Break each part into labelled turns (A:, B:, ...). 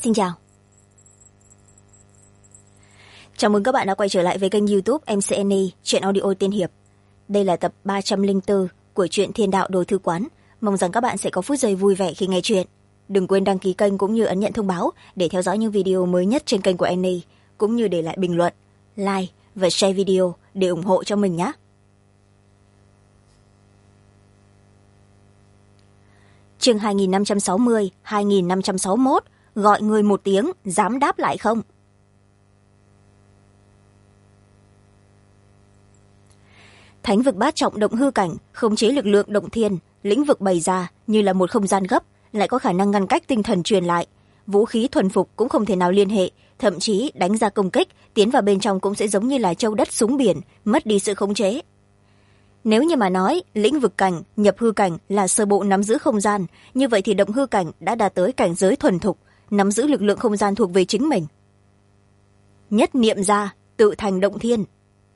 A: Xin chào. Chào mừng các bạn đã quay trở lại với kênh YouTube MCNE Truyện Audio Tiên Hiệp. Đây là tập 304 của truyện Thiên Đạo Đồ Thư Quán. Mong rằng các bạn sẽ có phút giây vui vẻ khi nghe chuyện. Đừng quên đăng ký kênh cũng như ấn nhận thông báo để theo dõi những video mới nhất trên kênh của Annie, cũng như để lại bình luận, like và share video để ủng hộ cho mình nhé. Chương 2560, 2561, gọi người một tiếng, dám đáp lại không? Thánh vực bát trọng động hư cảnh, khống chế lực lượng động thiên, lĩnh vực bày ra như là một không gian gấp, lại có khả năng ngăn cách tinh thần truyền lại. Vũ khí thuần phục cũng không thể nào liên hệ, thậm chí đánh ra công kích, tiến vào bên trong cũng sẽ giống như là châu đất súng biển, mất đi sự khống chế. Nếu như mà nói lĩnh vực cảnh, nhập hư cảnh là sơ bộ nắm giữ không gian, như vậy thì động hư cảnh đã đạt tới cảnh giới thuần thục, nắm giữ lực lượng không gian thuộc về chính mình. Nhất niệm ra, tự thành động thiên.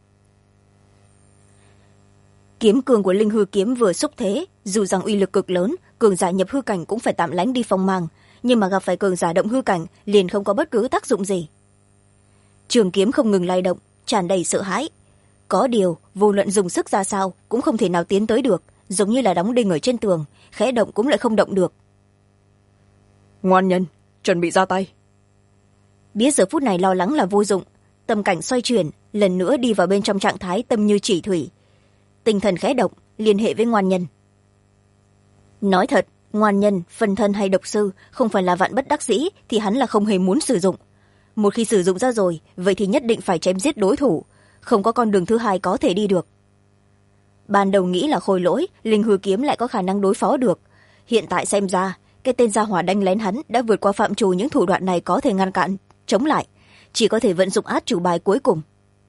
A: Kiếm cường của linh hư kiếm vừa xúc thế, dù rằng uy lực cực lớn, cường giả nhập hư cảnh cũng phải tạm lánh đi phong mang, nhưng mà gặp phải cường giả động hư cảnh liền không có bất cứ tác dụng gì. Trường kiếm không ngừng lay động, tràn đầy sợ hãi. Có điều vô luận dùng sức ra sao cũng không thể nào tiến tới được, giống như là đóng đinh ở trên tường, khẽ động cũng lại không động được.
B: Ngoan nhân, chuẩn bị ra tay.
A: Biết giờ phút này lo lắng là vô dụng, tâm cảnh xoay chuyển, lần nữa đi vào bên trong trạng thái tâm như chỉ thủy. Tinh thần khẽ động, liên hệ với ngoan nhân. Nói thật, ngoan nhân, phân thân hay độc sư không phải là vạn bất đắc dĩ thì hắn là không hề muốn sử dụng. Một khi sử dụng ra rồi, vậy thì nhất định phải chém giết đối thủ, không có con đường thứ hai có thể đi được. Ban đầu nghĩ là khôi lỗi, linh hư kiếm lại có khả năng đối phó được. Hiện tại xem ra, cái tên gia hỏa đánh lén hắn đã vượt qua phạm trù những thủ đoạn này có thể ngăn cản, chống lại. Chỉ có thể vận dụng át chủ bài cuối cùng.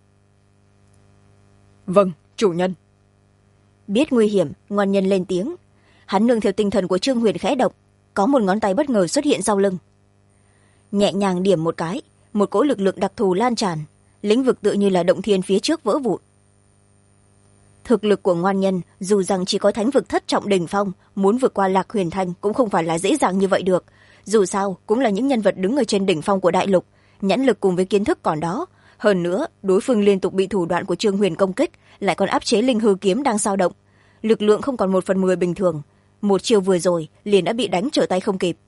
B: Vâng, chủ nhân.
A: Biết nguy hiểm, ngoan nhân lên tiếng. Hắn nương theo tinh thần của Trương Huyền khẽ động, có một ngón tay bất ngờ xuất hiện sau lưng. Nhẹ nhàng điểm một cái, một cỗ lực lượng đặc thù lan tràn, lĩnh vực tựa như là động thiên phía trước vỡ vụn. Thực lực của ngoan nhân dù rằng chỉ có thánh vực thất trọng đỉnh phong, muốn vượt qua Lạc Huyền Thanh cũng không phải là dễ dàng như vậy được. Dù sao cũng là những nhân vật đứng ở trên đỉnh phong của đại lục, nhãn lực cùng với kiến thức còn đó. Hơn nữa đối phương liên tục bị thủ đoạn của Trương Huyền công kích, lại còn áp chế linh hư kiếm đang dao động, lực lượng không còn 1/10 bình thường. Một chiều vừa rồi liền đã bị đánh trở tay không kịp.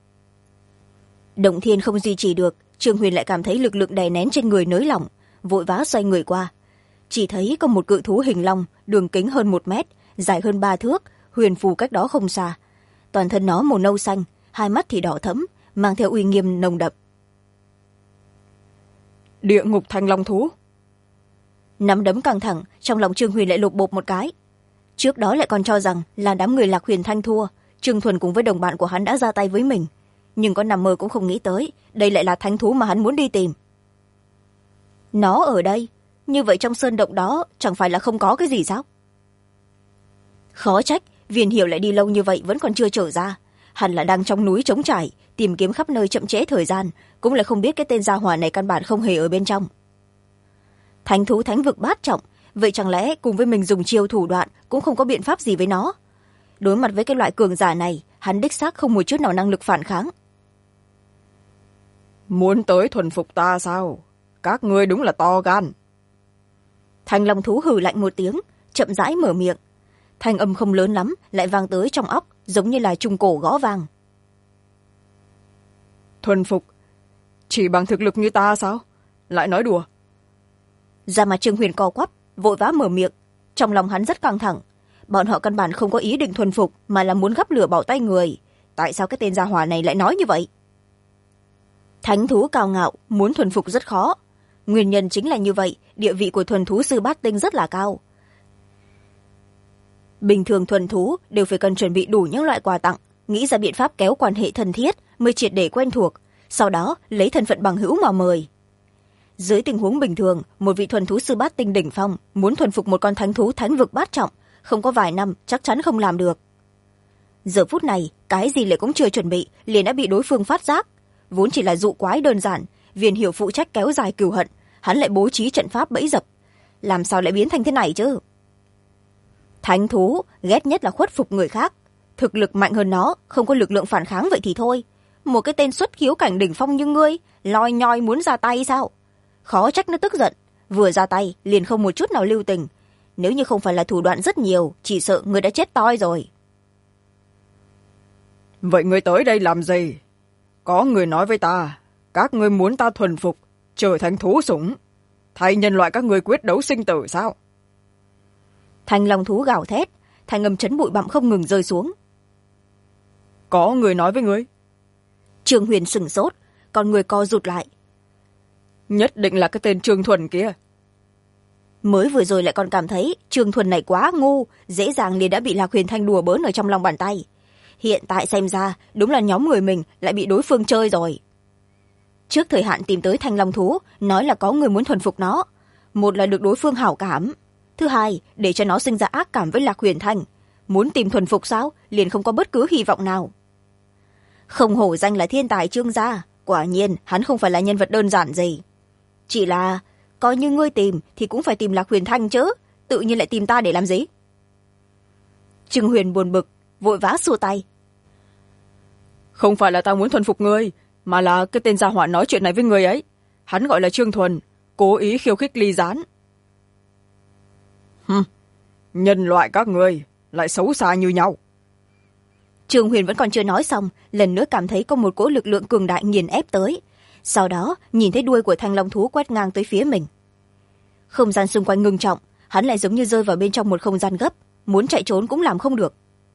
A: Động thiên không duy trì được, Trương Huyền lại cảm thấy lực lượng đè nén trên người nới lỏng, vội vã xoay người qua. Chỉ thấy có một cự thú hình long, đường kính hơn 1 mét, dài hơn 3 thước, huyền phù cách đó không xa. Toàn thân nó màu nâu xanh, hai mắt thì đỏ thẫm, mang theo uy nghiêm nồng đậm.
B: Địa ngục thanh long thú.
A: Nắm đấm căng thẳng, trong lòng Trương Huyền lại lục bộp một cái. Trước đó lại còn cho rằng là đám người Lạc Huyền Thanh thua, Trương Thuần cùng với đồng bạn của hắn đã ra tay với mình, nhưng có nằm mơ cũng không nghĩ tới đây lại là thánh thú mà hắn muốn đi tìm. Nó ở đây, như vậy trong sơn động đó chẳng phải là không có cái gì sao? Khó trách Viên Hiểu lại đi lâu như vậy vẫn còn chưa trở ra, hẳn là đang trong núi trống trải tìm kiếm khắp nơi, chậm trễ thời gian, cũng lại không biết cái tên gia hỏa này căn bản không hề ở bên trong. Thánh thú thánh vực bát trọng, vậy chẳng lẽ cùng với mình dùng chiêu thủ đoạn cũng không có biện pháp gì với nó? Đối mặt với cái loại cường giả này, hắn đích xác không một chút nào năng lực phản kháng.
B: Muốn tới thuần phục ta sao? Các ngươi đúng là to gan.
A: Thanh long thú hừ lạnh một tiếng, chậm rãi mở miệng. Thanh âm không lớn lắm, lại vang tới trong óc, giống như là trung cổ gõ vang.
B: Thuần phục? Chỉ bằng thực lực như ta sao? Lại nói đùa.
A: Da mặt Trương Huyền co quắp, vội vã mở miệng. Trong lòng hắn rất căng thẳng. Bọn họ căn bản không có ý định thuần phục, mà là muốn gắp lửa bỏ tay người. Tại sao cái tên gia hỏa này lại nói như vậy? Thánh thú cao ngạo, muốn thuần phục rất khó. Nguyên nhân chính là như vậy, địa vị của thuần thú sư bát tinh rất là cao. Bình thường thuần thú đều phải cần chuẩn bị đủ những loại quà tặng, nghĩ ra biện pháp kéo quan hệ thân thiết mới triệt để quen thuộc, sau đó lấy thân phận bằng hữu mà mời. Dưới tình huống bình thường, một vị thuần thú sư bát tinh đỉnh phong muốn thuần phục một con thánh thú thánh vực bát trọng, không có vài năm chắc chắn không làm được. Giờ phút này cái gì lại cũng chưa chuẩn bị liền đã bị đối phương phát giác. Vốn chỉ là dụ quái đơn giản, Viên Hiểu phụ trách kéo dài cừu hận, hắn lại bố trí trận pháp bẫy dập, làm sao lại biến thành thế này chứ? Thánh thú ghét nhất là khuất phục người khác, thực lực mạnh hơn nó, không có lực lượng phản kháng vậy thì thôi, một cái tên xuất khiếu cảnh đỉnh phong như ngươi loi nhoi muốn ra tay sao? Khó trách nó tức giận, vừa ra tay liền không một chút nào lưu tình. Nếu như không phải là thủ đoạn rất nhiều, chỉ sợ ngươi đã chết toi rồi.
B: Vậy ngươi tới đây làm gì? Có người nói với ta, các ngươi muốn ta thuần phục, trở thành thú sủng, thay nhân loại các ngươi quyết đấu sinh tử sao?
A: Thanh long thú gào thét, thanh âm chấn bụi bặm không ngừng rơi xuống.
B: Có người nói với ngươi?
A: Trương Huyền sửng sốt, con người co rụt lại.
B: Nhất định là cái tên Trương Thuần kia.
A: Mới vừa rồi lại còn cảm thấy Trương Thuần này quá ngu, dễ dàng liền đã bị Lạc Huyền Thanh đùa bỡn ở trong lòng bàn tay. Hiện tại xem ra đúng là nhóm người mình lại bị đối phương chơi rồi. Trước thời hạn tìm tới thanh long thú, nói là có người muốn thuần phục nó. Một là được đối phương hảo cảm, thứ hai để cho nó sinh ra ác cảm với Lạc Huyền Thanh. Muốn tìm thuần phục sao, liền không có bất cứ hy vọng nào. Không hổ danh là thiên tài Trương gia, quả nhiên hắn không phải là nhân vật đơn giản gì. Chỉ là coi như ngươi tìm thì cũng phải tìm Lạc Huyền Thanh chứ, tự nhiên lại tìm ta để làm gì? Trương Huyền buồn bực, vội vã xua tay.
B: Không phải là ta muốn thuần phục ngươi, mà là cái tên gia hỏa nói chuyện này với ngươi ấy. Hắn gọi là Trương Thuần, cố ý khiêu khích Ly Gián. Nhân loại các ngươi lại xấu xa như nhau.
A: Trương Huyền vẫn còn chưa nói xong, lần nữa cảm thấy có một cỗ lực lượng cường đại nghiền ép tới. Sau đó nhìn thấy đuôi của thanh long thú quét ngang tới phía mình. Không gian xung quanh ngưng trọng, hắn lại giống như rơi vào bên trong một không gian gấp, muốn chạy trốn cũng làm không được.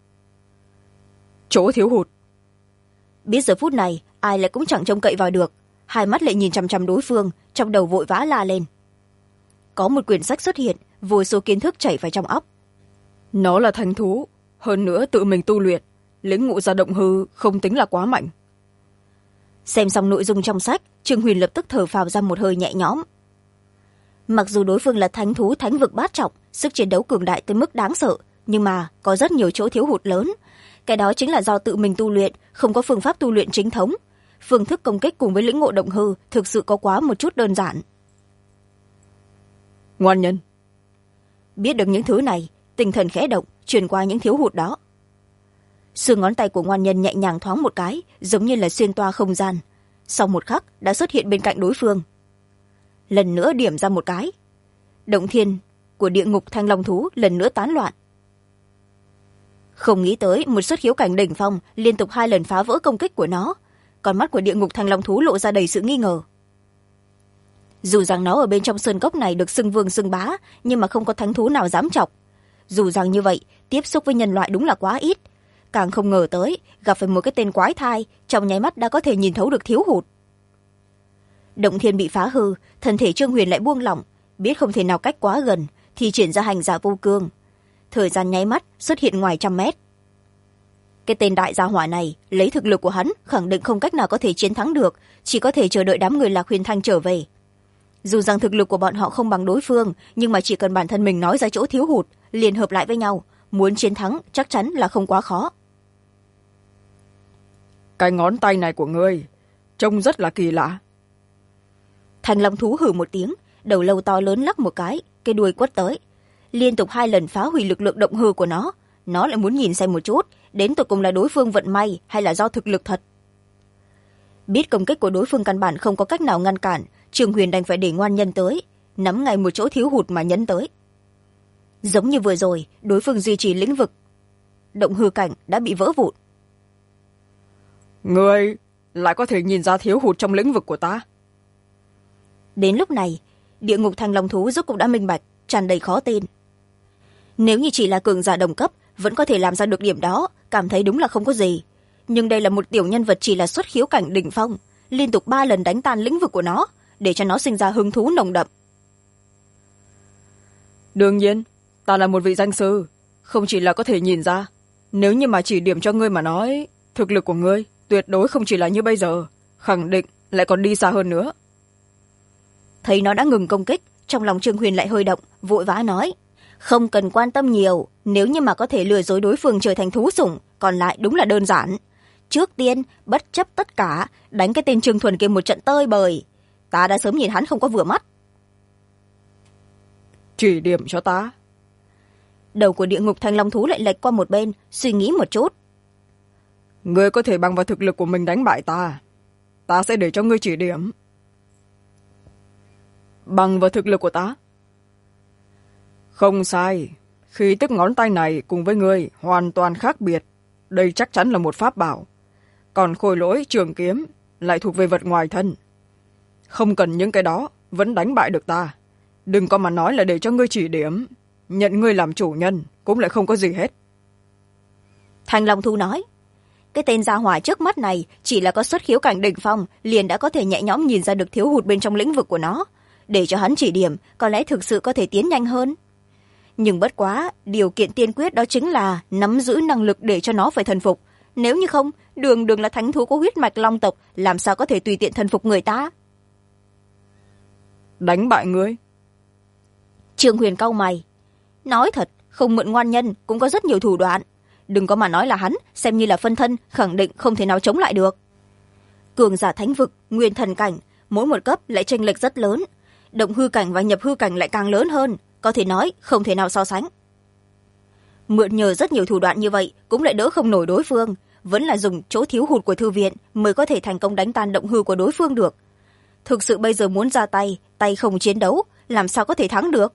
B: Chỗ thiếu hụt.
A: Biết giờ phút này ai lại cũng chẳng trông cậy vào được, hai mắt lại nhìn chằm chằm đối phương, trong đầu vội vã la lên. Có một quyển sách xuất hiện, vô số kiến thức chảy vào trong óc.
B: Nó là thánh thú, hơn nữa tự mình tu luyện, lĩnh ngộ ra động hư không tính là quá mạnh.
A: Xem xong nội dung trong sách, Trương Huyền lập tức thở phào ra một hơi nhẹ nhõm. Mặc dù đối phương là thánh thú thánh vực bát trọng, sức chiến đấu cường đại tới mức đáng sợ, nhưng mà có rất nhiều chỗ thiếu hụt lớn. Cái đó chính là do tự mình tu luyện, không có phương pháp tu luyện chính thống. Phương thức công kích cùng với lĩnh ngộ động hư thực sự có quá một chút đơn giản.
B: Ngoan nhân.
A: Biết được những thứ này, tinh thần khẽ động, truyền qua những thiếu hụt đó. Xương ngón tay của ngoan nhân nhẹ nhàng thoáng một cái, giống như là xuyên toa không gian. Sau một khắc đã xuất hiện bên cạnh đối phương. Lần nữa điểm ra một cái. Động thiên của địa ngục thanh long thú lần nữa tán loạn. Không nghĩ tới một xuất khiếu cảnh đỉnh phong liên tục 2 lần phá vỡ công kích của nó. Con mắt của địa ngục thanh long thú lộ ra đầy sự nghi ngờ. Dù rằng nó ở bên trong sơn cốc này được xưng vương xưng bá, nhưng mà không có thánh thú nào dám chọc. Dù rằng như vậy, tiếp xúc với nhân loại đúng là quá ít. Càng không ngờ tới gặp phải một cái tên quái thai, trong nháy mắt đã có thể nhìn thấu được thiếu hụt. Động thiên bị phá hư, thân thể Trương Huyền lại buông lỏng, biết không thể nào cách quá gần thì triển ra hành giả vô cương. Thời gian nháy mắt xuất hiện ngoài 100 mét. Cái tên đại gia hỏa này lấy thực lực của hắn khẳng định không cách nào có thể chiến thắng được, chỉ có thể chờ đợi đám người Lạc Huyền Thanh trở về. Dù rằng thực lực của bọn họ không bằng đối phương, nhưng mà chỉ cần bản thân mình nói ra chỗ thiếu hụt, liền hợp lại với nhau, muốn chiến thắng chắc chắn là không quá khó.
B: Cái ngón tay này của ngươi trông rất là kỳ lạ.
A: Thanh long thú hừ một tiếng, đầu lâu to lớn lắc một cái đuôi quất tới, liên tục 2 lần phá hủy lực lượng động hư của nó. Nó lại muốn nhìn xem một chút, đến tột cùng là đối phương vận may hay là do thực lực thật. Biết công kích của đối phương căn bản không có cách nào ngăn cản, Trương Huyền đành phải để ngoan nhân tới, nắm ngay một chỗ thiếu hụt mà nhấn tới. Giống như vừa rồi, đối phương duy trì lĩnh vực động hư cảnh đã bị vỡ vụn.
B: Ngươi lại có thể nhìn ra thiếu hụt trong lĩnh vực của ta.
A: Đến lúc này, địa ngục thanh long thú rốt cục đã minh bạch, tràn đầy khó tin. Nếu như chỉ là cường giả đồng cấp, vẫn có thể làm ra được điểm đó, cảm thấy đúng là không có gì. Nhưng đây là một tiểu nhân vật chỉ là xuất khiếu cảnh đỉnh phong, liên tục 3 lần đánh tan lĩnh vực của nó, để cho nó sinh ra hứng thú nồng đậm.
B: Đương nhiên, ta là một vị danh sư, không chỉ là có thể nhìn ra. Nếu như mà chỉ điểm cho ngươi mà nói, thực lực của ngươi tuyệt đối không chỉ là như bây giờ, khẳng định lại còn đi xa hơn nữa.
A: Thấy nó đã ngừng công kích, trong lòng Trương Huyền lại hơi động, vội vã nói. Không cần quan tâm nhiều, nếu như mà có thể lừa dối đối phương trở thành thú sủng, còn lại đúng là đơn giản. Trước tiên, bất chấp tất cả, đánh cái tên Trương Thuần kia một trận tơi bời. Ta đã sớm nhìn hắn không có vừa mắt.
B: Chỉ điểm cho ta.
A: Đầu của địa ngục thanh long thú lại lệch qua một bên, suy nghĩ một chút.
B: ngươi có thể bằng vào thực lực của mình đánh bại ta, ta sẽ để cho ngươi chỉ điểm. Bằng vào thực lực của ta? Không sai, khí tức ngón tay này cùng với ngươi hoàn toàn khác biệt. Đây chắc chắn là một pháp bảo. Còn khôi lỗi trường kiếm lại thuộc về vật ngoài thân. Không cần những cái đó vẫn đánh bại được ta. Đừng có mà nói là để cho ngươi chỉ điểm. Nhận ngươi làm chủ nhân cũng lại không có gì hết.
A: Thanh Long Thú nói, cái tên gia hỏa trước mắt này chỉ là có xuất khiếu cảnh đỉnh phong, liền đã có thể nhẹ nhõm nhìn ra được thiếu hụt bên trong lĩnh vực của nó. Để cho hắn chỉ điểm, có lẽ thực sự có thể tiến nhanh hơn. Nhưng bất quá, điều kiện tiên quyết đó chính là nắm giữ năng lực để cho nó phải thần phục. Nếu như không, đường đường là thánh thú có huyết mạch long tộc, làm sao có thể tùy tiện thần phục người ta.
B: Đánh bại ngươi?
A: Trương Huyền cau mày. Nói thật, không mượn ngoan nhân cũng có rất nhiều thủ đoạn. Đừng có mà nói là hắn, xem như là phân thân, khẳng định không thể nào chống lại được. Cường giả thánh vực, nguyên thần cảnh, mỗi một cấp lại chênh lệch rất lớn. Động hư cảnh và nhập hư cảnh lại càng lớn hơn, có thể nói không thể nào so sánh. Mượn nhờ rất nhiều thủ đoạn như vậy cũng lại đỡ không nổi đối phương, vẫn là dùng chỗ thiếu hụt của thư viện mới có thể thành công đánh tan động hư của đối phương được. Thực sự bây giờ muốn ra tay, tay không chiến đấu, làm sao có thể thắng được.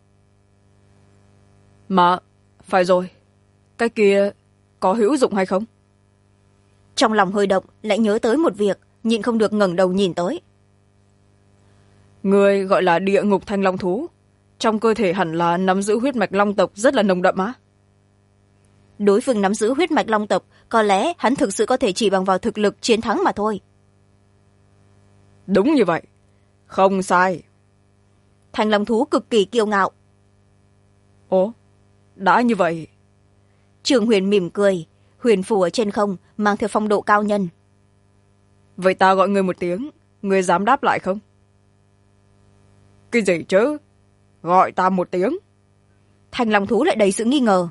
B: Mà, phải rồi, cái kia có hữu dụng hay không?
A: Trong lòng hơi động, lại nhớ tới một việc, nhịn không được ngẩng đầu nhìn tới.
B: Người gọi là địa ngục thanh long thú, trong cơ thể hẳn là nắm giữ huyết mạch long tộc rất là nồng đậm á.
A: Đối phương nắm giữ huyết mạch long tộc, có lẽ hắn thực sự có thể chỉ bằng vào thực lực chiến thắng mà thôi.
B: Đúng như vậy, không sai.
A: Thanh long thú cực kỳ kiêu ngạo.
B: Ồ, đã như vậy.
A: Trường Huyền mỉm cười, huyền phù ở trên không, mang theo phong độ cao nhân.
B: Vậy ta gọi người một tiếng, người dám đáp lại không? Cái gì chứ? Gọi ta một tiếng.
A: Thanh long thú lại đầy sự nghi ngờ.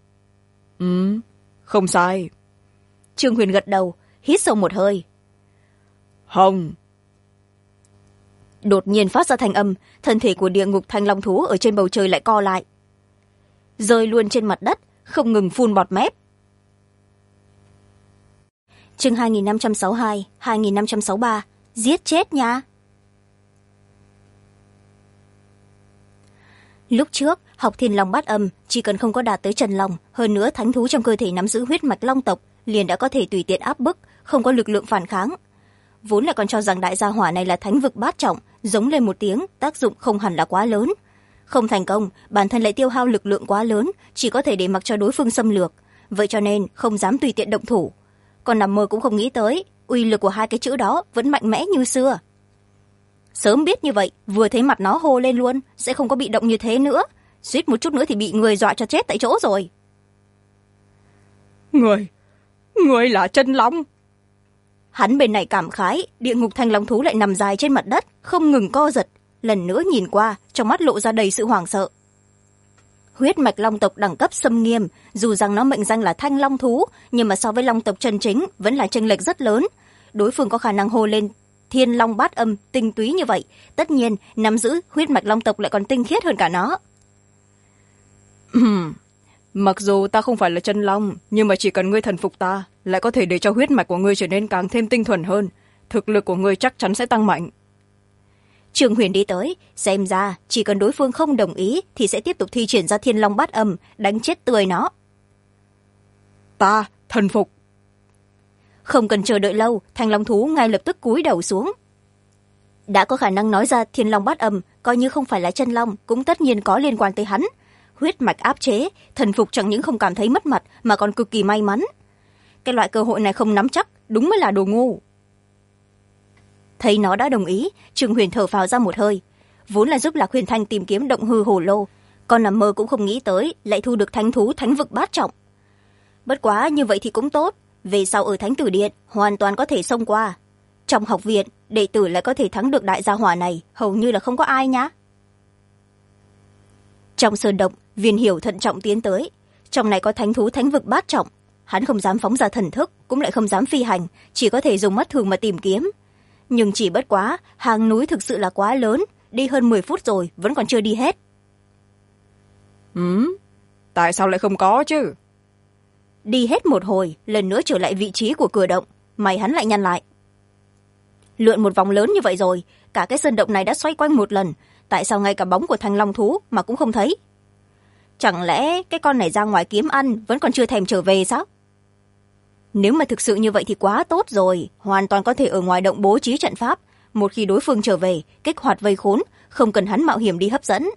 B: Không sai.
A: Trương Huyền gật đầu, hít sâu một hơi.
B: Hồng.
A: Đột nhiên phát ra thanh âm, thân thể của địa ngục thanh long thú ở trên bầu trời lại co lại, rơi luôn trên mặt đất, không ngừng phun bọt mép. Chương 2562, 2563, giết chết nha. Lúc trước, học Thiên Long Bát Âm, chỉ cần không có đạt tới Trần Long, hơn nữa thánh thú trong cơ thể nắm giữ huyết mạch long tộc, liền đã có thể tùy tiện áp bức, không có lực lượng phản kháng. Vốn là còn cho rằng đại gia hỏa này là thánh vực bát trọng, giống lên một tiếng, tác dụng không hẳn là quá lớn. Không thành công, bản thân lại tiêu hao lực lượng quá lớn, chỉ có thể để mặc cho đối phương xâm lược. Vậy cho nên không dám tùy tiện động thủ. Còn nằm mơ cũng không nghĩ tới, uy lực của hai cái chữ đó vẫn mạnh mẽ như xưa. Sớm biết như vậy, vừa thấy mặt nó hô lên luôn, sẽ không có bị động như thế nữa. Suýt một chút nữa thì bị người dọa cho chết tại chỗ rồi.
B: Người là chân long.
A: Hắn bên này cảm khái, địa ngục thanh long thú lại nằm dài trên mặt đất, không ngừng co giật. Lần nữa nhìn qua, trong mắt lộ ra đầy sự hoảng sợ. Huyết mạch long tộc đẳng cấp xâm nghiêm, dù rằng nó mệnh danh là thanh long thú, nhưng mà so với long tộc chân chính vẫn là chênh lệch rất lớn. Đối phương có khả năng hô lên Thiên Long Bát Âm tinh túy như vậy, tất nhiên nắm giữ huyết mạch long tộc lại còn tinh khiết hơn cả nó.
B: Mặc dù ta không phải là chân long, nhưng mà chỉ cần ngươi thần phục ta, lại có thể để cho huyết mạch của ngươi trở nên càng thêm tinh thuần hơn. Thực lực của ngươi chắc chắn sẽ tăng mạnh.
A: Trương Huyền đi tới, xem ra chỉ cần đối phương không đồng ý thì sẽ tiếp tục thi triển ra Thiên Long Bát Âm, đánh chết tươi nó.
B: Ta thần phục.
A: Không cần chờ đợi lâu, thanh long thú ngay lập tức cúi đầu xuống. Đã có khả năng nói ra Thiên Long Bát Âm, coi như không phải là chân long cũng tất nhiên có liên quan tới hắn. Huyết mạch áp chế, thần phục chẳng những không cảm thấy mất mặt mà còn cực kỳ may mắn. Cái loại cơ hội này không nắm chắc, đúng mới là đồ ngu. Thấy nó đã đồng ý, Trương Huyền thở phào ra một hơi. Vốn là giúp Lạc Huyền Thanh tìm kiếm động hư hồ lô, con nằm mơ cũng không nghĩ tới lại thu được thánh thú thánh vực bát trọng. Bất quá như vậy thì cũng tốt, về sau ở Thánh Tử Điện hoàn toàn có thể xông qua. Trong học viện, đệ tử lại có thể thắng được đại gia hỏa này, hầu như là không có ai nhá. Trong sơn động, Viên Hiểu thận trọng tiến tới. Trong này có thánh thú thánh vực bát trọng, hắn không dám phóng ra thần thức, cũng lại không dám phi hành, chỉ có thể dùng mắt thường mà tìm kiếm. Nhưng chỉ bất quá, hang núi thực sự là quá lớn, đi hơn 10 phút rồi vẫn còn chưa đi hết.
B: Tại sao lại không có chứ?
A: đi hết một hồi lần nữa trở lại vị trí của cửa động, mày hắn lại nhăn lại. Lượn một vòng lớn như vậy rồi, cả cái sơn động này đã xoay quanh một lần, tại sao ngay cả bóng của thanh long thú mà cũng không thấy? Chẳng lẽ cái con này ra ngoài kiếm ăn vẫn còn chưa thèm trở về sao? Nếu mà thực sự như vậy thì quá tốt rồi, hoàn toàn có thể ở ngoài động bố trí trận pháp, một khi đối phương trở về kích hoạt vây khốn, không cần hắn mạo hiểm đi hấp dẫn.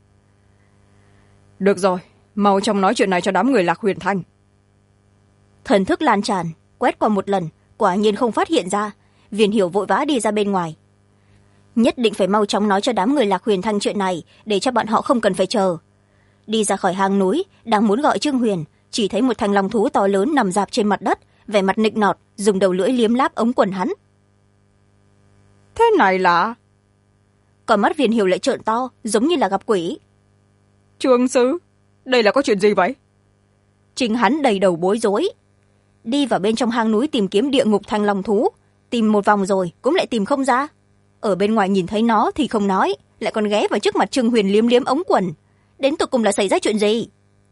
B: Được rồi, mau chóng nói chuyện này cho đám người Lạc Huyền Thanh.
A: Thần thức lan tràn, quét qua một lần, quả nhiên không phát hiện ra. Viên Hiểu vội vã đi ra bên ngoài. Nhất định phải mau chóng nói cho đám người Lạc Huyền Thanh chuyện này, để cho bọn họ không cần phải chờ. Đi ra khỏi hang núi, đang muốn gọi Trương Huyền, chỉ thấy một thanh long thú to lớn nằm rạp trên mặt đất, vẻ mặt nịnh nọt, dùng đầu lưỡi liếm láp ống quần hắn.
B: Thế này là...
A: Còn mắt Viên Hiểu lại trợn to, giống như là gặp quỷ.
B: Trương sư, đây là có chuyện gì vậy?
A: Chính hắn đầy đầu bối rối. Đi vào bên trong hang núi tìm kiếm địa ngục thanh long thú, tìm một vòng rồi cũng lại tìm không ra. Ở bên ngoài nhìn thấy nó thì không nói, lại còn ghé vào trước mặt Trương Huyền liếm liếm ống quần. Đến tụi cùng là xảy ra chuyện gì?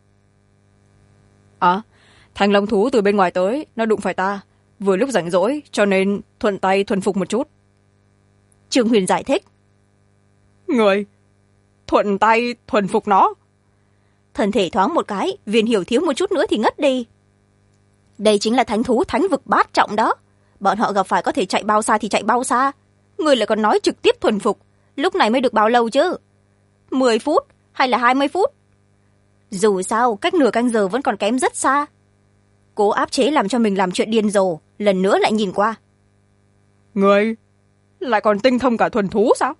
B: Thanh long thú từ bên ngoài tới, nó đụng phải ta, vừa lúc rảnh rỗi cho nên thuận tay thuần phục một chút.
A: Trương Huyền giải thích.
B: Người thuận tay thuần phục nó?
A: Thân thể thoáng một cái, Viên Hiểu thiếu một chút nữa thì ngất đi. Đây chính là thánh thú thánh vực bát trọng đó, bọn họ gặp phải có thể chạy bao xa thì chạy bao xa. Người lại còn nói trực tiếp thuần phục, lúc này mới được bao lâu chứ? 10 phút hay là 20 phút? Dù sao cách nửa canh giờ vẫn còn kém rất xa. Cố áp chế làm cho mình làm chuyện điên rồ, lần nữa lại nhìn qua.
B: Người lại còn tinh thông cả thuần thú sao?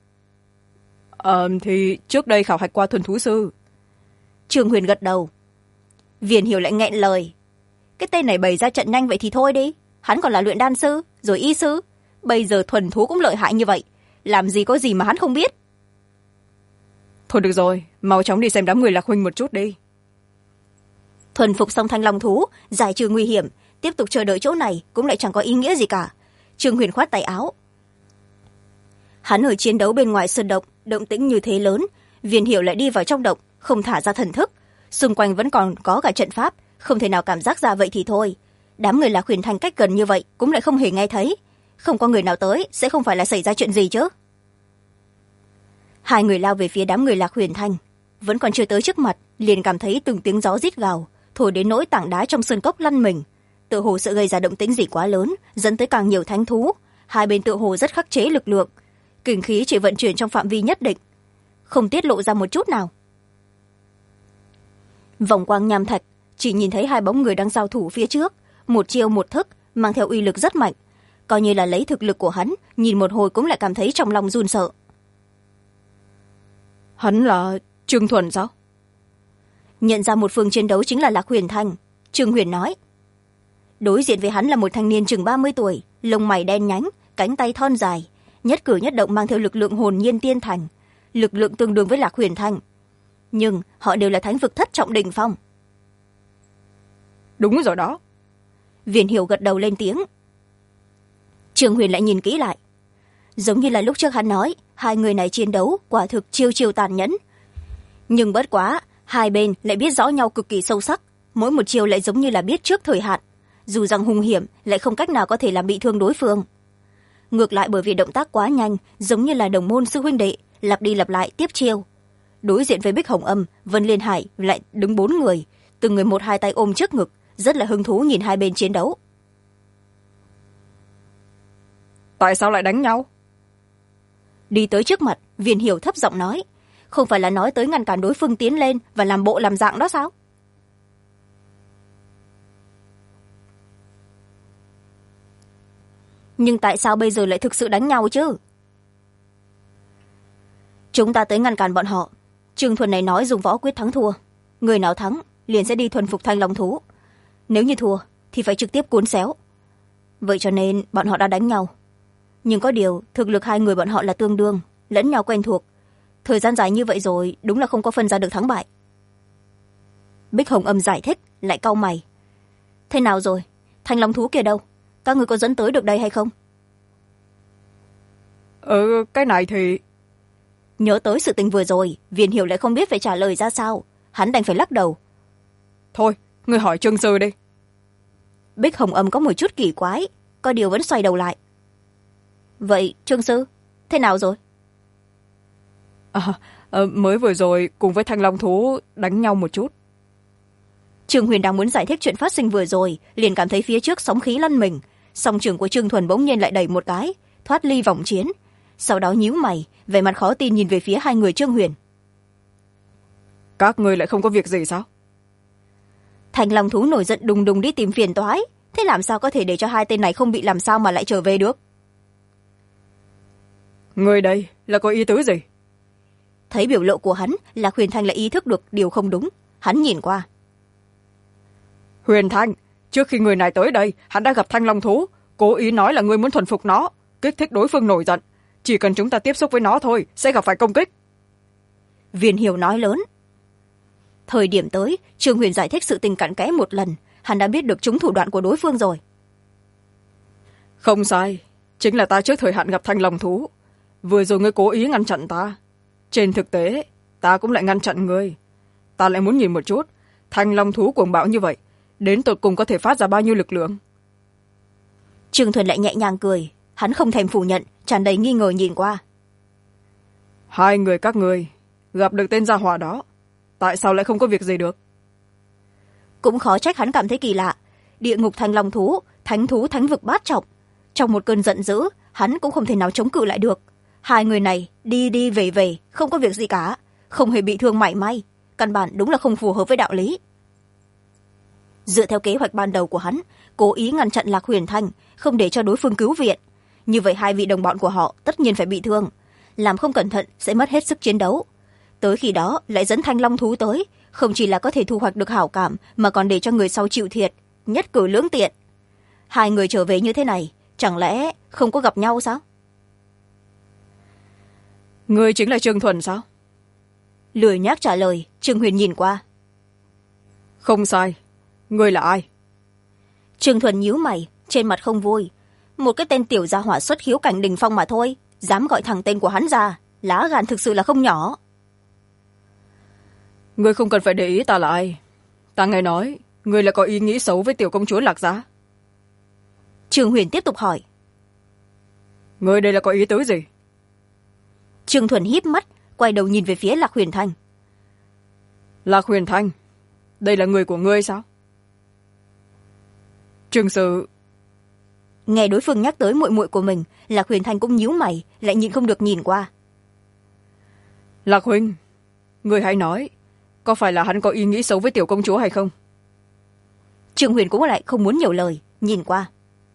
B: Thì trước đây khảo hạch qua thuần thú sư.
A: Trương Huyền gật đầu. Viên Hiểu lại nghẹn lời. Cái tên này bày ra trận nhanh vậy thì thôi đi, hắn còn là luyện đan sư rồi y sư, bây giờ thuần thú cũng lợi hại như vậy, làm gì có gì mà hắn không biết.
B: Thôi được rồi, mau chóng đi xem đám người Lạc huynh một chút đi.
A: Thuần phục xong thanh long thú, giải trừ nguy hiểm, tiếp tục chờ đợi chỗ này cũng lại chẳng có ý nghĩa gì cả. Trương Huyền khoát tay áo. Hắn ở chiến đấu bên ngoài sơn động, động tĩnh như thế lớn, Viên Hiểu lại đi vào trong động, không thả ra thần thức, xung quanh vẫn còn có cả trận pháp, không thể nào cảm giác ra vậy thì thôi. Đám người Lạc Huyền Thanh cách gần như vậy cũng lại không hề nghe thấy, không có người nào tới sẽ không phải là xảy ra chuyện gì chứ. Hai người lao về phía đám người Lạc Huyền Thanh, vẫn còn chưa tới trước mặt liền cảm thấy từng tiếng gió rít gào, thổi đến nỗi tảng đá trong sơn cốc lăn mình. Tựa hồ sự gây ra động tĩnh gì quá lớn, dẫn tới càng nhiều thánh thú. Hai bên tựa hồ rất khắc chế lực lượng, kình khí chỉ vận chuyển trong phạm vi nhất định, không tiết lộ ra một chút nào. Vòng quang nham thạch, chỉ nhìn thấy hai bóng người đang giao thủ phía trước, một chiêu một thức, mang theo uy lực rất mạnh. Coi như là lấy thực lực của hắn, nhìn một hồi cũng lại cảm thấy trong lòng run sợ.
B: Hắn là Trương Thuần sao?
A: Nhận ra một phương chiến đấu chính là Lạc Huyền Thanh, Trương Huyền nói. Đối diện với hắn là một thanh niên chừng 30 tuổi, lông mày đen nhánh, cánh tay thon dài, nhất cử nhất động mang theo lực lượng hồn nhiên tiên thành, lực lượng tương đương với Lạc Huyền Thanh. Nhưng họ đều là thánh vực thất trọng đỉnh phong.
B: Đúng rồi đó.
A: Viên Hiểu gật đầu lên tiếng. Trương Huyền lại nhìn kỹ lại. Giống như là lúc trước hắn nói, hai người này chiến đấu quả thực chiêu chiêu tàn nhẫn. Nhưng bất quá, hai bên lại biết rõ nhau cực kỳ sâu sắc, mỗi một chiêu lại giống như là biết trước thời hạn. Dù rằng hung hiểm, lại không cách nào có thể làm bị thương đối phương. Ngược lại bởi vì động tác quá nhanh, giống như là đồng môn sư huynh đệ, lặp đi lặp lại tiếp chiêu. Đối diện với Bích Hồng Âm, Vân Liên Hải lại đứng 4 người, từng người một hai tay ôm trước ngực, rất là hứng thú nhìn hai bên chiến đấu.
B: Tại sao lại đánh nhau?
A: Đi tới trước mặt, Viên Hiểu thấp giọng nói, không phải là nói tới ngăn cản đối phương tiến lên và làm bộ làm dạng đó sao? Nhưng tại sao bây giờ lại thực sự đánh nhau chứ? Chúng ta tới ngăn cản bọn họ. Trương Thuần này nói dùng võ quyết thắng thua, người nào thắng liền sẽ đi thuần phục thanh long thú, nếu như thua thì phải trực tiếp cuốn xéo. Vậy cho nên bọn họ đã đánh nhau. Nhưng có điều thực lực hai người bọn họ là tương đương, lẫn nhau quen thuộc, thời gian dài như vậy rồi đúng là không có phân ra được thắng bại. Bích Hồng Âm giải thích, lại cau mày. Thế nào rồi, thanh long thú kia đâu, các người có dẫn tới được đây hay không?
B: Cái này thì...
A: Nhớ tới sự tình vừa rồi, Viên Hiểu lại không biết phải trả lời ra sao, hắn đành phải lắc đầu.
B: Thôi, người hỏi trương sư đi.
A: Bích Hồng Âm có một chút kỳ quái, có điều vẫn xoay đầu lại. Vậy trương sư thế nào rồi?
B: Mới vừa rồi cùng với thanh long thú đánh nhau một chút.
A: Trương Huyền đang muốn giải thích chuyện phát sinh vừa rồi, liền cảm thấy phía trước sóng khí lăn mình, song trường của Trương Thuần bỗng nhiên lại đẩy một cái, thoát ly vòng chiến. Sau đó nhíu mày, vẻ mặt khó tin nhìn về phía hai người Trương Huyền.
B: Các người lại không có việc gì sao?
A: Thanh long thú nổi giận đùng đùng đi tìm phiền toái, thế làm sao có thể để cho hai tên này không bị làm sao mà lại trở về được?
B: Người đây là có ý tứ gì?
A: Thấy biểu lộ của hắn, Lạc Huyền Thanh lại ý thức được điều không đúng. Hắn nhìn qua.
B: Huyền Thanh, trước khi người này tới đây, hắn đã gặp thanh long thú, cố ý nói là người muốn thuần phục nó, kích thích đối phương nổi giận. Chỉ cần chúng ta tiếp xúc với nó thôi, sẽ gặp phải công kích.
A: Viên Hiểu nói lớn. Thời điểm tới, Trương Huyền giải thích sự tình cặn kẽ một lần, hắn đã biết được chúng thủ đoạn của đối phương rồi.
B: Không sai, chính là ta trước thời hạn gặp thanh long thú. Vừa rồi ngươi cố ý ngăn chặn ta. Trên thực tế, ta cũng lại ngăn chặn ngươi. Ta lại muốn nhìn một chút, thanh long thú cuồng bạo như vậy, đến tột cùng có thể phát ra bao nhiêu lực lượng?
A: Trương Thuần lại nhẹ nhàng cười, hắn không thèm phủ nhận, tràn đầy nghi ngờ nhìn qua.
B: Hai người các ngươi gặp được tên gia hỏa đó, tại sao lại không có việc gì được?
A: Cũng khó trách hắn cảm thấy kỳ lạ. Địa ngục thanh long thú, thánh vực bát trọng. Trong một cơn giận dữ, hắn cũng không thể nào chống cự lại được. Hai người này đi đi về về, không có việc gì cả, không hề bị thương mảy may, căn bản đúng là không phù hợp với đạo lý. Dựa theo kế hoạch ban đầu của hắn, cố ý ngăn chặn Lạc Huyền Thanh, không để cho đối phương cứu viện. Như vậy hai vị đồng bọn của họ tất nhiên phải bị thương, làm không cẩn thận sẽ mất hết sức chiến đấu. Tới khi đó lại dẫn thanh long thú tới, không chỉ là có thể thu hoạch được hảo cảm, mà còn để cho người sau chịu thiệt, nhất cử lưỡng tiện. Hai người trở về như thế này, chẳng lẽ không có gặp nhau sao?
B: Ngươi chính là Trương Thuần sao?
A: Lười nhác trả lời. Trương Huyền nhìn qua.
B: Không sai. Ngươi là ai?
A: Trương Thuần nhíu mày, trên mặt không vui. Một cái tên tiểu gia hỏa xuất khiếu cảnh đình phong mà thôi, dám gọi thẳng tên của hắn ra, lá gan thực sự là không nhỏ.
B: Ngươi không cần phải để ý ta là ai. Ta nghe nói ngươi là có ý nghĩ xấu với tiểu công chúa Lạc Giá.
A: Trương Huyền tiếp tục hỏi.
B: Ngươi đây là có ý tứ gì?
A: Trương Thuần híp mắt, quay đầu nhìn về phía Lạc Huyền Thanh.
B: Lạc Huyền Thanh, đây là người của ngươi sao? Trương sư.
A: Nghe đối phương nhắc tới muội muội của mình, Lạc Huyền Thanh cũng nhíu mày, lại nhịn không được nhìn qua.
B: Lạc huynh, ngươi hãy nói, có phải là hắn có ý nghĩ xấu với tiểu công chúa hay không?
A: Trương Huyền cũng lại không muốn nhiều lời, nhìn qua.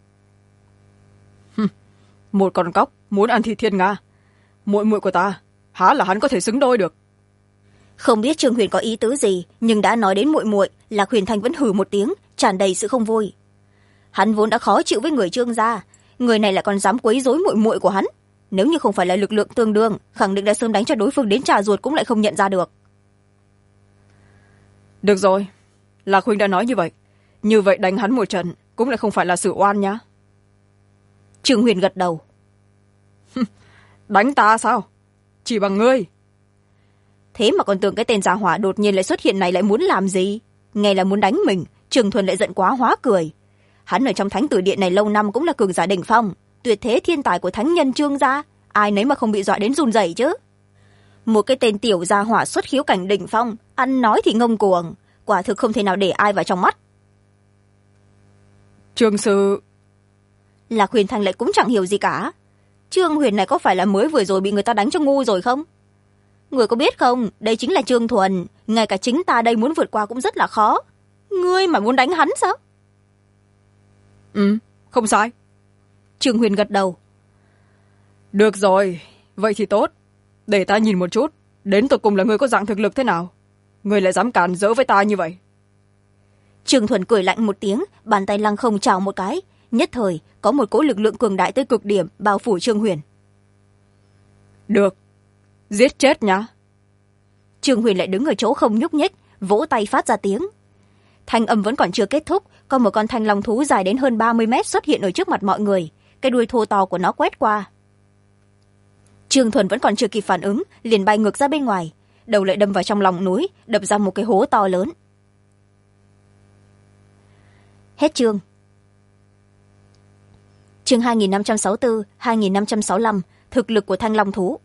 B: Một con cóc muốn ăn thịt thiên nga, muội muội của ta, há là hắn có thể xứng đôi được?
A: Không biết Trương Huyền có ý tứ gì, nhưng đã nói đến muội muội, Lạc Huyền Thanh vẫn hừ một tiếng, tràn đầy sự không vui. Hắn vốn đã khó chịu với người Trương gia, người này lại còn dám quấy rối muội muội của hắn. Nếu như không phải là lực lượng tương đương, khẳng định đã sớm đánh cho đối phương đến trà ruột cũng lại không nhận ra được.
B: Được rồi, Lạc huynh đã nói như vậy đánh hắn một trận cũng lại không phải là sự oan nhá.
A: Trương Huyền gật đầu.
B: Đánh ta sao? Chỉ bằng ngươi.
A: Thế mà còn tưởng cái tên gia hỏa đột nhiên lại xuất hiện này lại muốn làm gì? Nghe là muốn đánh mình, Trương Thuần lại giận quá hóa cười. Hắn ở trong thánh tử điện này lâu năm cũng là cường giả đỉnh phong, tuyệt thế thiên tài của thánh nhân Trương gia, ai nấy mà không bị dọa đến run rẩy chứ. Một cái tên tiểu gia hỏa xuất khiếu cảnh đỉnh phong, ăn nói thì ngông cuồng, quả thực không thể nào để ai vào trong mắt.
B: Trương sư.
A: Lạc Huyền Thanh lại cũng chẳng hiểu gì cả. Trương Huyền này có phải là mới vừa rồi bị người ta đánh cho ngu rồi không? Người có biết không, đây chính là Trương Thuần, ngay cả chính ta đây muốn vượt qua cũng rất là khó. Ngươi mà muốn đánh hắn sao?
B: Không sai.
A: Trương Huyền gật đầu.
B: Được rồi, vậy thì tốt. Để ta nhìn một chút, đến tột cùng là ngươi có dạng thực lực thế nào? Ngươi lại dám cản rỡ với ta như vậy?
A: Trương Thuần cười lạnh một tiếng, bàn tay lăng không chào một cái. Nhất thời, có một cỗ lực lượng cường đại tới cực điểm, bao phủ Trương Huyền.
B: Được, giết chết nhá.
A: Trương Huyền lại đứng ở chỗ không nhúc nhích, vỗ tay phát ra tiếng. Thanh âm vẫn còn chưa kết thúc, có một con thanh long thú dài đến hơn 30 mét xuất hiện ở trước mặt mọi người, cái đuôi thô to của nó quét qua. Trương Thuần vẫn còn chưa kịp phản ứng, liền bay ngược ra bên ngoài, đầu lại đâm vào trong lòng núi, đập ra một cái hố to lớn. Hết chương. Chương 2564, 2565, thực lực của Thanh Long thú.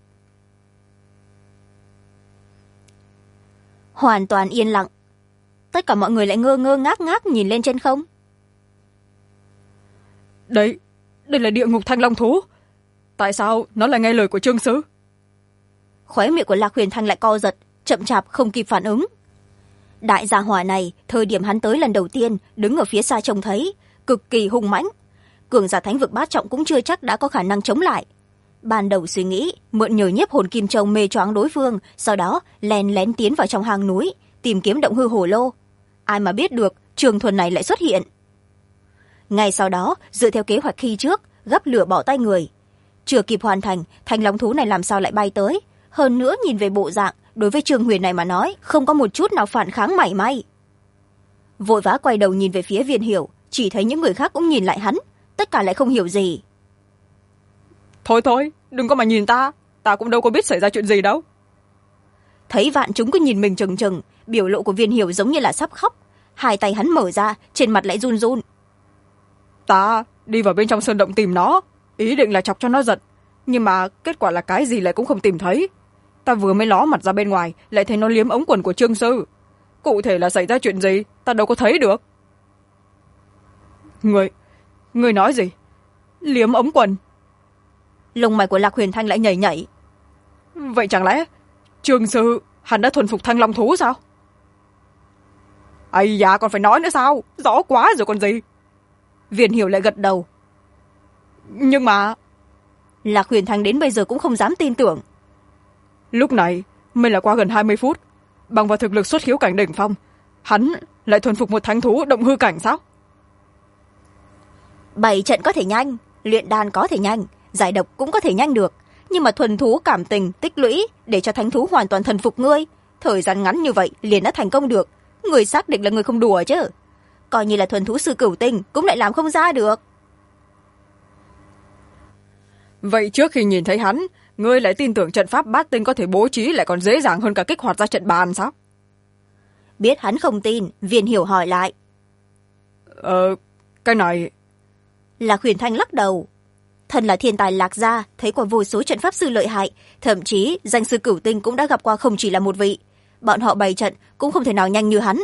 A: Hoàn toàn yên lặng. Tất cả mọi người lại ngơ ngơ ngác ngác nhìn lên trên không.
B: Đây là địa ngục Thanh Long thú. Tại sao nó lại nghe lời của Trương sư?
A: Khóe miệng của Lạc Huyền Thanh lại co giật, chậm chạp không kịp phản ứng. Đại gia hỏa này, thời điểm hắn tới lần đầu tiên, đứng ở phía xa trông thấy, cực kỳ hung mãnh. Cường giả thánh vực bát trọng cũng chưa chắc đã có khả năng chống lại. Ban đầu suy nghĩ mượn nhờ nhiếp hồn kim châu mê choáng đối phương, sau đó lén lén tiến vào trong hang núi tìm kiếm động hư hổ lô. Ai mà biết được Trường Thuần này lại xuất hiện. Ngay sau đó, dựa theo kế hoạch khi trước, gắp lửa bỏ tay người. Chưa kịp hoàn thành, Thanh Long thú này làm sao lại bay tới. Hơn nữa nhìn về bộ dạng, đối với Trương Huyền này mà nói, không có một chút nào phản kháng mảy may. Vội vã quay đầu nhìn về phía Viên Hiểu, chỉ thấy những người khác cũng nhìn lại hắn, tất cả lại không hiểu gì.
B: Thôi, đừng có mà nhìn ta cũng đâu có biết xảy ra chuyện gì đâu.
A: Thấy vạn chúng cứ nhìn mình chừng chừng, biểu lộ của Viên Hiểu giống như là sắp khóc. Hai tay hắn mở ra, trên mặt lại run run.
B: Ta đi vào bên trong sơn động tìm nó, ý định là chọc cho nó giận, nhưng mà kết quả là cái gì lại cũng không tìm thấy. Ta vừa mới ló mặt ra bên ngoài, lại thấy nó liếm ống quần của Trương sư. Cụ thể là xảy ra chuyện gì, ta đâu có thấy được. Người nói gì? Liếm ống quần?
A: Lông mày của Lạc Huyền Thanh lại nhảy nhảy.
B: Vậy chẳng lẽ Trương sư hắn đã thuần phục Thanh Long thú sao? Ây da, còn phải nói nữa sao? Rõ quá rồi còn gì.
A: Viên Hiểu lại gật đầu.
B: Nhưng mà
A: Lạc Huyền Thanh đến bây giờ cũng không dám tin tưởng.
B: Lúc này mới là qua gần 20 phút, bằng vào thực lực xuất khiếu cảnh đỉnh phong, hắn lại thuần phục một thánh thú động hư cảnh sao?
A: Bày trận có thể nhanh, luyện đan có thể nhanh, giải độc cũng có thể nhanh được, nhưng mà thuần thú cảm tình tích lũy để cho thánh thú hoàn toàn thần phục ngươi, thời gian ngắn như vậy liền đã thành công được. Người xác định là người không đùa chứ. Coi như là thuần thú sư cửu tinh cũng lại làm không ra được.
B: Vậy trước khi nhìn thấy hắn, ngươi lại tin tưởng trận pháp bát tinh có thể bố trí lại còn dễ dàng hơn cả kích hoạt ra trận bàn sao?
A: Biết hắn không tin, Viên Hiểu hỏi lại.
B: Cái này...
A: Lạc Huyền Thanh lắc đầu. Thân là thiên tài Lạc gia, thấy qua vô số trận pháp sư lợi hại, thậm chí danh sư cửu tinh cũng đã gặp qua không chỉ là một vị. Bọn họ bày trận cũng không thể nào nhanh như hắn.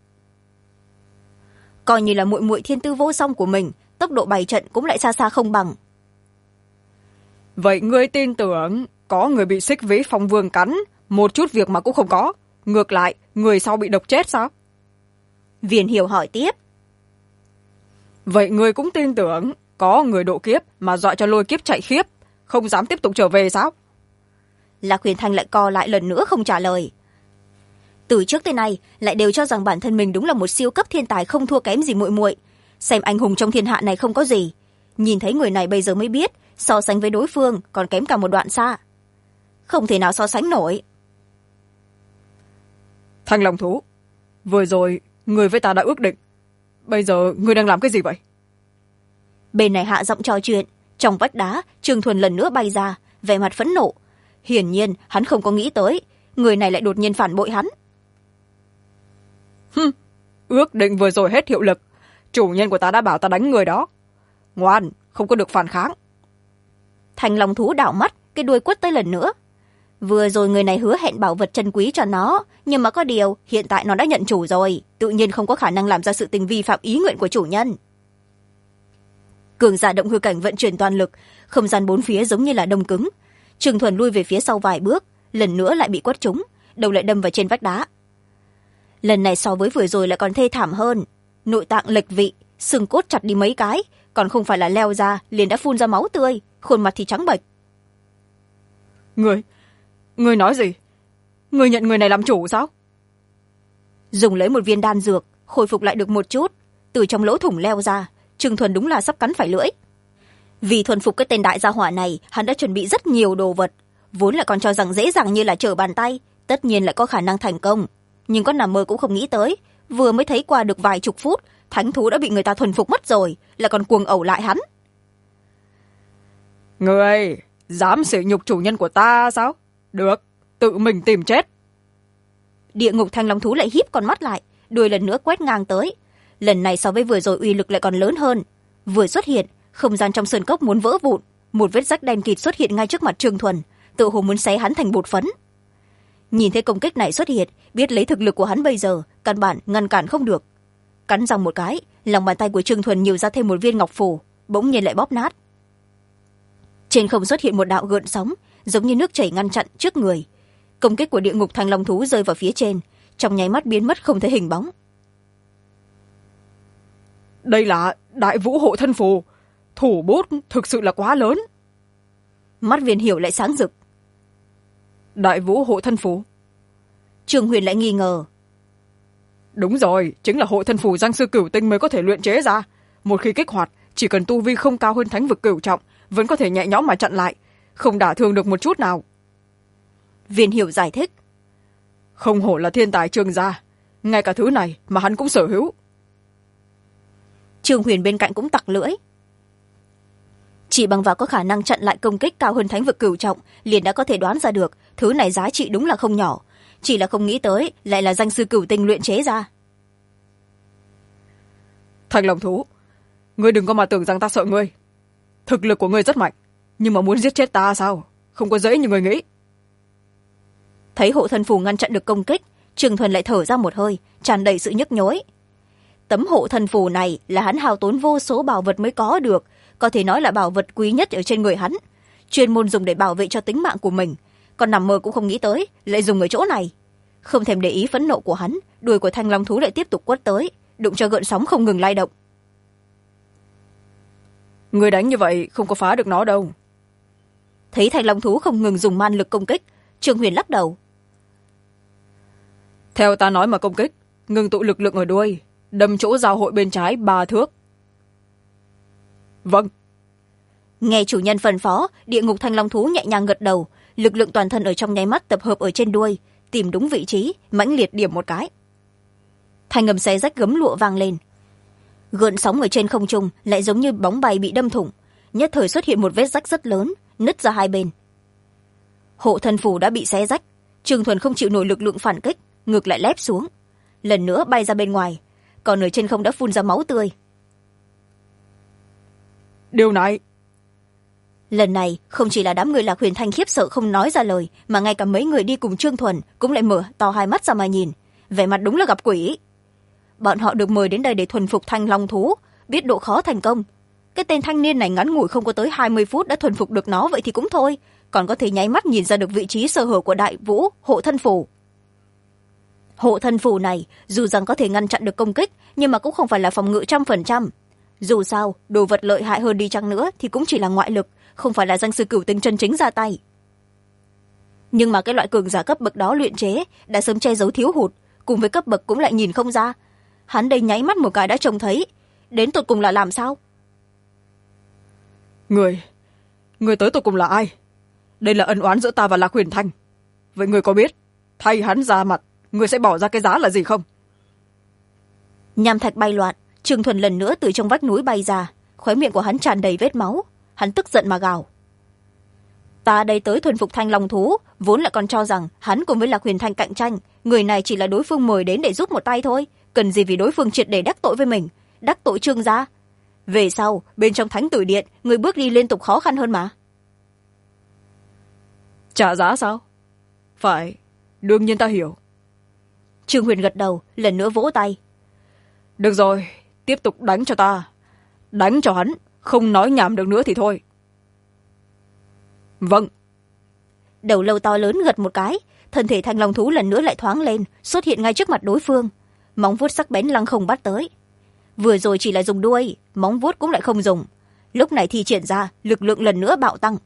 A: Coi như là muội muội thiên tư vô song của mình, tốc độ bày trận cũng lại xa xa không bằng.
B: Vậy ngươi tin tưởng có người bị xích vĩ phong vương cắn, một chút việc mà cũng không có, ngược lại người sau bị độc chết sao?
A: Viên Hiểu hỏi tiếp.
B: Vậy ngươi cũng tin tưởng có người độ kiếp mà dọa cho lôi kiếp chạy khiếp, không dám tiếp tục trở về sao?
A: Lạc Huyền Thanh lại co lại lần nữa không trả lời. Từ trước tới nay lại đều cho rằng bản thân mình đúng là một siêu cấp thiên tài không thua kém gì muội muội, xem anh hùng trong thiên hạ này không có gì. Nhìn thấy người này bây giờ mới biết, so sánh với đối phương còn kém cả một đoạn xa. Không thể nào so sánh nổi.
B: Thanh Long thú, vừa rồi người với ta đã ước định, bây giờ người đang làm cái gì vậy?
A: Bên này hạ giọng trò chuyện, trong vách đá Trương Thuần lần nữa bay ra, vẻ mặt phẫn nộ. Hiển nhiên hắn không có nghĩ tới người này lại đột nhiên phản bội hắn.
B: Ước định vừa rồi hết hiệu lực, chủ nhân của ta đã bảo ta đánh người đó. Ngoan, không có được phản kháng.
A: Thanh Long thú đảo mắt, cái đuôi quất tới lần nữa. Vừa rồi người này hứa hẹn bảo vật chân quý cho nó, nhưng mà có điều hiện tại nó đã nhận chủ rồi, tự nhiên không có khả năng làm ra sự tình vi phạm ý nguyện của chủ nhân. Cường giả động hư cảnh vận chuyển toàn lực, không gian bốn phía giống như là đông cứng. Trương Thuần lui về phía sau vài bước, lần nữa lại bị quất trúng, đầu lại đâm vào trên vách đá. Lần này so với vừa rồi lại còn thê thảm hơn, nội tạng lệch vị, xương cốt chặt đi mấy cái, còn không phải là leo ra liền đã phun ra máu tươi, khuôn mặt thì trắng bệch.
B: Người nói gì? Người nhận người này làm chủ sao?
A: Dùng lấy một viên đan dược khôi phục lại được một chút, từ trong lỗ thủng leo ra. Trương Thuần đúng là sắp cắn phải lưỡi. Vì thuần phục cái tên đại gia hỏa này, hắn đã chuẩn bị rất nhiều đồ vật, vốn là còn cho rằng dễ dàng như là trở bàn tay, tất nhiên lại có khả năng thành công, nhưng có nằm mơ cũng không nghĩ tới, vừa mới thấy qua được vài chục phút, thánh thú đã bị người ta thuần phục mất rồi, lại còn cuồng ẩu lại hắn.
B: Người dám sỉ nhục chủ nhân của ta sao? Được, tự mình tìm chết.
A: Địa ngục Thanh Long thú lại híp con mắt lại, đuôi lần nữa quét ngang tới. lần này so với vừa rồi uy lực lại còn lớn hơn. Vừa xuất hiện, không gian trong sơn cốc muốn vỡ vụn, một vết rách đen kịt xuất hiện ngay trước mặt Trương Thuần, tự hồ muốn xé hắn thành bột phấn. Nhìn thấy công kích này xuất hiện, biết lấy thực lực của hắn bây giờ căn bản ngăn cản không được. Cắn răng một cái, lòng bàn tay của Trương Thuần nhiều ra thêm một viên ngọc phù, bỗng nhiên lại bóp nát. Trên không xuất hiện một đạo gợn sóng, giống như nước chảy ngăn chặn trước người. Công kích của địa ngục thanh long thú rơi vào phía trên, trong nháy mắt biến mất không thấy hình bóng.
B: Đây là đại vũ hộ thân phù, thủ bút thực sự là quá lớn.
A: Mắt Viên Hiểu lại sáng rực.
B: Đại vũ hộ thân phù?
A: Trương Huyền lại nghi ngờ.
B: Đúng rồi, chính là hộ thân phù Giang sư Cửu Tinh mới có thể luyện chế ra. Một khi kích hoạt, chỉ cần tu vi không cao hơn thánh vực cửu trọng, vẫn có thể nhẹ nhõm mà chặn lại, không đả thương được một chút nào.
A: Viên Hiểu giải thích.
B: Không hổ là thiên tài Trương gia, ngay cả thứ này mà hắn cũng sở hữu.
A: Trương Huyền bên cạnh cũng tặc lưỡi. Chỉ bằng vào có khả năng chặn lại công kích cao hơn thánh vực cửu trọng, liền đã có thể đoán ra được thứ này giá trị đúng là không nhỏ, chỉ là không nghĩ tới lại là Danh sư Cửu Tinh luyện chế ra.
B: Thanh long thú, ngươi đừng có mà tưởng rằng ta sợ ngươi. Thực lực của ngươi rất mạnh, nhưng mà muốn giết chết ta sao, không có dễ như ngươi nghĩ.
A: Thấy hộ thân phù ngăn chặn được công kích, Trương Thuần lại thở ra một hơi, tràn đầy sự nhức nhối. Tấm hộ thân phù này là hắn hao tốn vô số bảo vật mới có được, có thể nói là bảo vật quý nhất ở trên người hắn, chuyên môn dùng để bảo vệ cho tính mạng của mình, còn nằm mơ cũng không nghĩ tới lại dùng ở chỗ này. Không thèm để ý phẫn nộ của hắn, đuôi của thanh long thú lại tiếp tục quất tới, đụng cho gợn sóng không ngừng lay động.
B: Người đánh như vậy không có phá được nó đâu.
A: Thấy thanh long thú không ngừng dùng man lực công kích, Trương Huyền lắc đầu.
B: Theo ta nói mà công kích, ngừng tụ lực lượng ở đuôi, đâm chỗ giao hội bên trái 3 thước. Vâng.
A: Nghe chủ nhân phân phó, địa ngục thanh long thú nhẹ nhàng gật đầu, lực lượng toàn thân ở trong nháy mắt tập hợp ở trên đuôi, tìm đúng vị trí, mãnh liệt điểm một cái. Thanh âm xé rách gấm lụa vang lên. Gợn sóng ở trên không trung lại giống như bóng bay bị đâm thủng, nhất thời xuất hiện một vết rách rất lớn, nứt ra hai bên. Hộ thân phù đã bị xé rách, Trương Thuần không chịu nổi lực lượng phản kích, ngược lại lép xuống, lần nữa bay ra bên ngoài, còn ở trên không đã phun ra máu tươi.
B: Điều này,
A: lần này không chỉ là đám người Lạc Huyền Thanh khiếp sợ không nói ra lời, mà ngay cả mấy người đi cùng Trương Thuần cũng lại mở to hai mắt ra mà nhìn, vẻ mặt đúng là gặp quỷ. Bọn họ được mời đến đây để thuần phục thanh long thú, biết độ khó thành công. Cái tên thanh niên này ngắn ngủi không có tới 20 phút đã thuần phục được nó vậy thì cũng thôi, còn có thể nháy mắt nhìn ra được vị trí sơ hở của đại vũ hộ thân phù. Hộ thân phù này dù rằng có thể ngăn chặn được công kích, nhưng mà cũng không phải là phòng ngự 100%. Dù sao, đồ vật lợi hại hơn đi chăng nữa thì cũng chỉ là ngoại lực, không phải là Danh sư Cửu Tinh chân chính ra tay. Nhưng mà cái loại cường giả cấp bậc đó luyện chế đã sớm che giấu thiếu hụt, cùng với cấp bậc cũng lại nhìn không ra. Hắn đây nháy mắt một cái đã trông thấy, đến tột cùng là làm sao?
B: Người tới tột cùng là ai? Đây là ân oán giữa ta và Lạc Huyền Thanh. Vậy người có biết thay hắn ra mặt, người sẽ bỏ ra cái giá là gì không?
A: Nham thạch bay loạn, Trương Thuần lần nữa từ trong vách núi bay ra, khóe miệng của hắn tràn đầy vết máu, hắn tức giận mà gào. Ta đây tới thuần phục thanh long thú, vốn lại còn cho rằng hắn cùng với Lạc Huyền Thanh cạnh tranh, người này chỉ là đối phương mời đến để giúp một tay thôi, cần gì vì đối phương triệt để đắc tội với mình, đắc tội Trương gia. Về sau bên trong thánh tử điện, người bước đi liên tục khó khăn hơn mà.
B: Trả giá sao? Phải, đương nhiên ta hiểu.
A: Trương Huyền gật đầu, lần nữa vỗ tay.
B: Được rồi, tiếp tục đánh cho ta, đánh cho hắn không nói nhảm được nữa thì thôi. Vâng.
A: Đầu lâu to lớn gật một cái, thân thể thanh long thú lần nữa lại thoáng lên, xuất hiện ngay trước mặt đối phương, móng vuốt sắc bén lăng không bắt tới. Vừa rồi chỉ là dùng đuôi, móng vuốt cũng lại không dùng, lúc này thi triển ra, lực lượng lần nữa bạo tăng.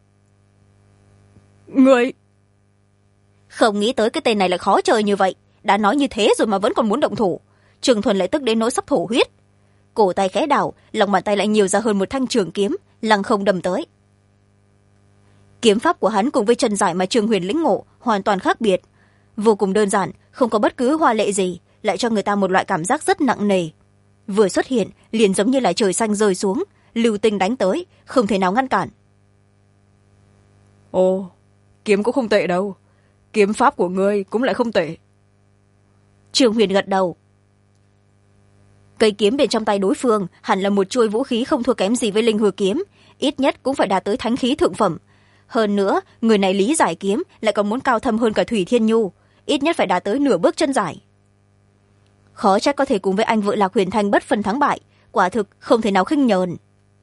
B: Người
A: không nghĩ tới cái tên này lại khó chơi như vậy, đã nói như thế rồi mà vẫn còn muốn động thủ. Trương Thuần lại tức đến nỗi sắp thổ huyết, cổ tay khẽ đảo, lòng bàn tay lại nhiều ra hơn một thanh trường kiếm, lăng không đâm tới. Kiếm pháp của hắn cùng với chân giải mà Trương Huyền lĩnh ngộ hoàn toàn khác biệt, vô cùng đơn giản, không có bất cứ hoa lệ gì, lại cho người ta một loại cảm giác rất nặng nề. Vừa xuất hiện liền giống như là trời xanh rơi xuống, lưu tinh đánh tới, không thể nào ngăn cản.
B: Ồ, kiếm cũng không tệ đâu, kiếm pháp của ngươi cũng lại không tệ.
A: Trương Huyền gật đầu. cây kiếm bên trong tay đối phương hẳn là một chuôi vũ khí không thua kém gì với linh hư kiếm, ít nhất cũng phải đạt tới thánh khí thượng phẩm. Hơn nữa người này lý giải kiếm lại còn muốn cao thâm hơn cả Thủy Thiên Nhu, ít nhất phải đạt tới nửa bước chân giải. Khó trách có thể cùng với anh vợ Lạc Huyền Thanh bất phân thắng bại, quả thực không thể nào khinh nhờn.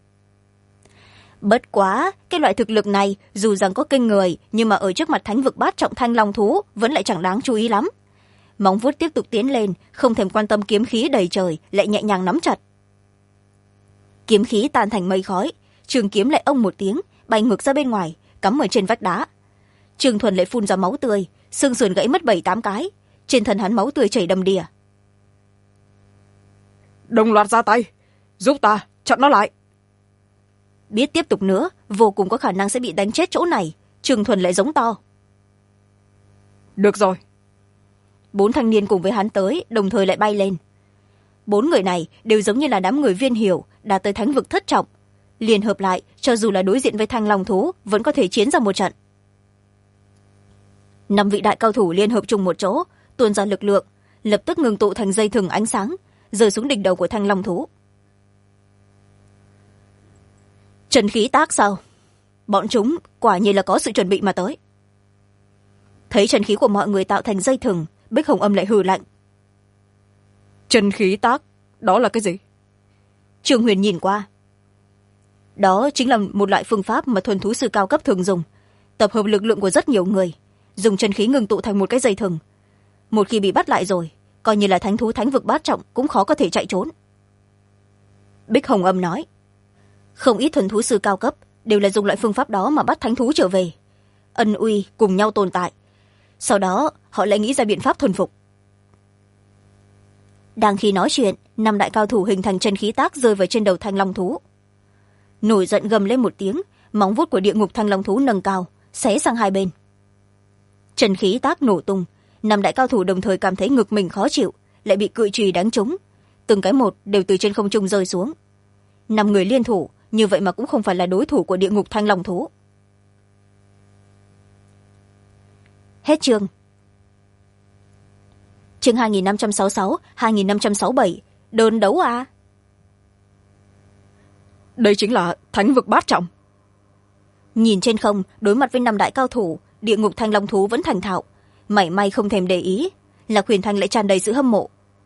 A: Bất quá cái loại thực lực này dù rằng có kinh người, nhưng mà ở trước mặt thánh vực bát trọng thanh long thú vẫn lại chẳng đáng chú ý lắm. Móng vuốt tiếp tục tiến lên, không thèm quan tâm kiếm khí đầy trời, lại nhẹ nhàng nắm chặt. Kiếm khí tan thành mây khói, trường kiếm lại ông một tiếng bay ngược ra bên ngoài, cắm ở trên vách đá. Trương Thuần lại phun ra máu tươi, xương sườn gãy mất 7-8 cái, trên thân hắn máu tươi chảy đầm đìa.
B: Đồng loạt ra tay, giúp ta chặn nó lại.
A: Biết tiếp tục nữa vô cùng có khả năng sẽ bị đánh chết chỗ này, Trương Thuần lại giống to.
B: Được rồi.
A: 4 thanh niên cùng với hắn tới, đồng thời lại bay lên. 4 người này đều giống như là đám người viên hiểu đạt tới thánh vực thất trọng, liên hợp lại cho dù là đối diện với thanh long thú vẫn có thể chiến ra một trận. 5 vị đại cao thủ liên hợp chung một chỗ, tuôn ra lực lượng, lập tức ngừng tụ thành dây thừng ánh sáng, rơi xuống đỉnh đầu của thanh long thú. Trần khí tác sao? Bọn chúng quả nhiên là có sự chuẩn bị mà tới. Thấy trần khí của mọi người tạo thành dây thừng, Bích Hồng Âm lại hừ lạnh.
B: Trần khí tác, đó là cái gì?
A: Trương Huyền nhìn qua. Đó chính là một loại phương pháp mà thuần thú sư cao cấp thường dùng, tập hợp lực lượng của rất nhiều người, dùng chân khí ngừng tụ thành một cái dây thừng. Một khi bị bắt lại rồi, coi như là thánh thú thánh vực bát trọng cũng khó có thể chạy trốn. Bích Hồng Âm nói. Không ít thuần thú sư cao cấp đều là dùng loại phương pháp đó mà bắt thánh thú trở về, ân uy cùng nhau tồn tại, sau đó họ lại nghĩ ra biện pháp thuần phục. Đang khi nói chuyện, 5 đại cao thủ hình thành chân khí tác rơi vào trên đầu thanh long thú. Nổi giận gầm lên một tiếng, móng vuốt của địa ngục thanh long thú nâng cao, xé sang hai bên. Chân khí tác nổ tung, 5 đại cao thủ đồng thời cảm thấy ngực mình khó chịu, lại bị cự chùy đánh trúng, từng cái một đều từ trên không trung rơi xuống. 5 người liên thủ, như vậy mà cũng không phải là đối thủ của địa ngục thanh long thú. Hết chương. Chương 2566, 2567, đơn đấu à?
B: Đây chính là thánh vực bát trọng.
A: Nhìn trên không, đối mặt với 5 đại cao thủ, địa ngục thanh long thú vẫn thành thạo, mảy may không thèm để ý, Lạc Huyền Thanh lại tràn đầy sự hâm mộ.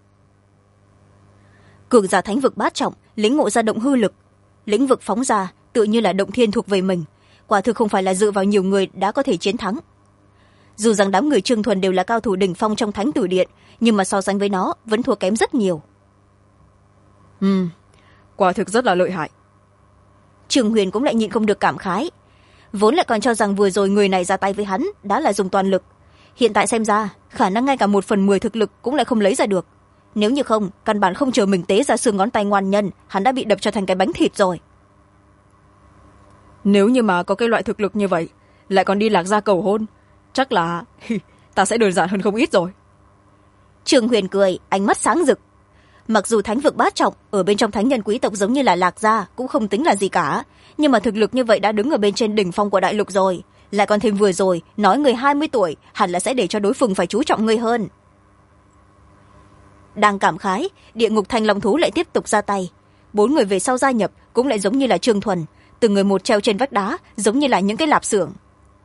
A: Cường giả thánh vực bát trọng, lĩnh ngộ ra động hư lực, lĩnh vực phóng ra tự như là động thiên thuộc về mình, quả thực không phải là dựa vào nhiều người đã có thể chiến thắng. Dù rằng đám người Trương Thuần đều là cao thủ đỉnh phong trong thánh tử điện, nhưng mà so sánh với nó vẫn thua kém rất nhiều.
B: Quả thực rất là lợi hại.
A: Trương Huyền cũng lại nhịn không được cảm khái, vốn lại còn cho rằng vừa rồi người này ra tay với hắn đã là dùng toàn lực, hiện tại xem ra khả năng ngay cả 1/10 thực lực cũng lại không lấy ra được. Nếu như không, căn bản không chờ mình tế ra xương ngón tay ngoan nhân, hắn đã bị đập cho thành cái bánh thịt rồi.
B: Nếu như mà có cái loại thực lực như vậy, lại còn đi Lạc Gia cầu hôn, chắc là ta sẽ đơn giản hơn không ít rồi.
A: Trương Huyền cười, ánh mắt sáng rực. Mặc dù thánh vực bát trọng ở bên trong thánh nhân quý tộc giống như là Lạc Gia cũng không tính là gì cả, nhưng mà thực lực như vậy đã đứng ở bên trên đỉnh phong của đại lục rồi, lại còn thêm vừa rồi nói người 20 tuổi hẳn là sẽ để cho đối phương phải chú trọng ngươi hơn. Đang cảm khái, địa ngục thanh long thú lại tiếp tục ra tay. 4 người về sau gia nhập cũng lại giống như là Trương Thuần, từng người một treo trên vách đá, giống như là những cái lạp xưởng.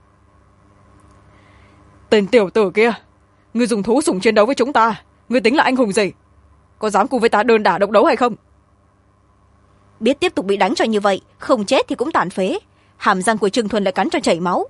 B: Tên tiểu tử kia, ngươi dùng thú sủng chiến đấu với chúng ta, ngươi tính là anh hùng gì? Có dám cùng với ta đơn đả độc đấu hay không?
A: Biết tiếp tục bị đánh cho như vậy, không chết thì cũng tàn phế. Hàm răng của Trương Thuần lại cắn cho chảy máu.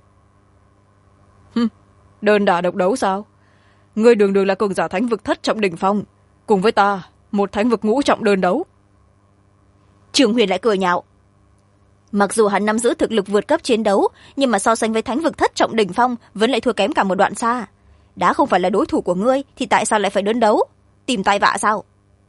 B: Đơn đả độc đấu sao? Ngươi đường đường là cường giả thánh vực thất trọng đỉnh phong, cùng với ta một thánh vực ngũ trọng đơn đấu.
A: Trương Huyền lại cười nhạo. Mặc dù hắn nắm giữ thực lực vượt cấp chiến đấu, nhưng mà so sánh với thánh vực thất trọng đỉnh phong vẫn lại thua kém cả một đoạn xa. Đã không phải là đối thủ của ngươi thì tại sao lại phải đơn đấu? Tìm tai vạ sao?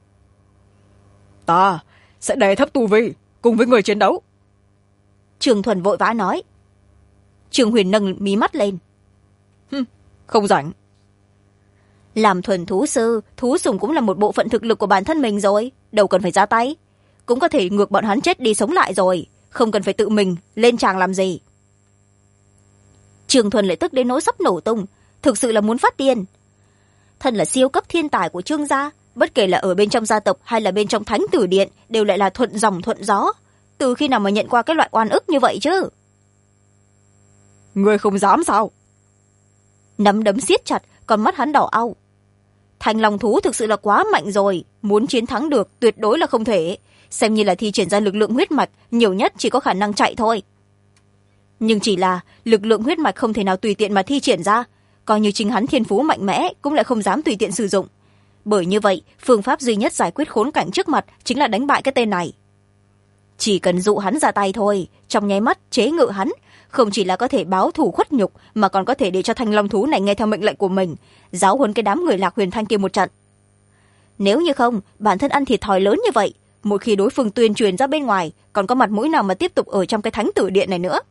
B: Ta sẽ đè thấp tu vi cùng với người chiến đấu.
A: Trương Thuần vội vã nói. Trương Huyền nâng mí mắt lên.
B: Không rảnh.
A: Làm thuần thú sư, thú sủng cũng là một bộ phận thực lực của bản thân mình rồi, đâu cần phải ra tay. Cũng có thể ngược bọn hắn chết đi sống lại rồi, không cần phải tự mình lên tràng làm gì. Trương Thuần lại tức đến nỗi sắp nổ tung, thực sự là muốn phát điên. Thân là siêu cấp thiên tài của Trương gia, bất kể là ở bên trong gia tộc hay là bên trong thánh tử điện đều lại là thuận dòng thuận gió. Từ khi nào mà nhận qua cái loại oan ức như vậy chứ?
B: Ngươi không dám sao?
A: Nắm đấm siết chặt, con mắt hắn đỏ au. Thanh long thú thực sự là quá mạnh rồi, muốn chiến thắng được tuyệt đối là không thể. Xem như là thi triển ra lực lượng huyết mạch, nhiều nhất chỉ có khả năng chạy thôi. Nhưng chỉ là lực lượng huyết mạch không thể nào tùy tiện mà thi triển ra, coi như chính hắn thiên phú mạnh mẽ cũng lại không dám tùy tiện sử dụng. Bởi như vậy, phương pháp duy nhất giải quyết khốn cảnh trước mặt chính là đánh bại cái tên này. Chỉ cần dụ hắn ra tay thôi, trong nháy mắt chế ngự hắn, không chỉ là có thể báo thù khuất nhục mà còn có thể để cho thanh long thú này nghe theo mệnh lệnh của mình, giáo huấn cái đám người Lạc Huyền Thanh kia một trận. Nếu như không, bản thân ăn thiệt thòi lớn như vậy, một khi đối phương tuyên truyền ra bên ngoài, còn có mặt mũi nào mà tiếp tục ở trong cái thánh tử điện này nữa.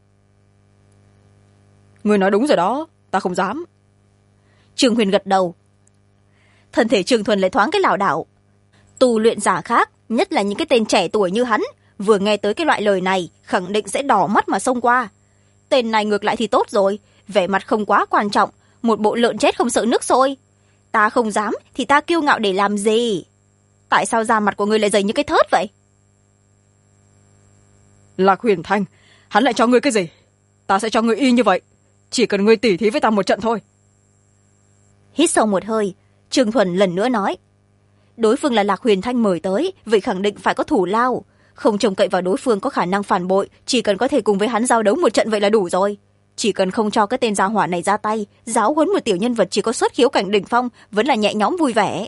B: Ngươi nói đúng rồi đó, ta không dám.
A: Trương Huyền gật đầu. Thân thể Trương Thuần lại thoáng cái lảo đảo. Tu luyện giả khác, nhất là những cái tên trẻ tuổi như hắn, vừa nghe tới cái loại lời này khẳng định sẽ đỏ mắt mà xông qua. Tên này ngược lại thì tốt rồi, vẻ mặt không quá quan trọng, một bộ lợn chết không sợ nước sôi. Ta không dám thì ta kiêu ngạo để làm gì? Tại sao da mặt của ngươi lại dày như cái thớt vậy?
B: Lạc Huyền Thanh, hắn lại cho ngươi cái gì? Ta sẽ cho ngươi y như vậy, chỉ cần ngươi tỉ thí với ta một trận thôi.
A: Hít sâu một hơi, Trương Thuần lần nữa nói. Đối phương là Lạc Huyền Thanh mời tới, vậy khẳng định phải có thủ lao. Không trông cậy vào đối phương có khả năng phản bội, chỉ cần có thể cùng với hắn giao đấu một trận vậy là đủ rồi. Chỉ cần không cho cái tên gia hỏa này ra tay, giáo huấn một tiểu nhân vật chỉ có xuất khiếu cảnh đỉnh phong vẫn là nhẹ nhõm vui vẻ.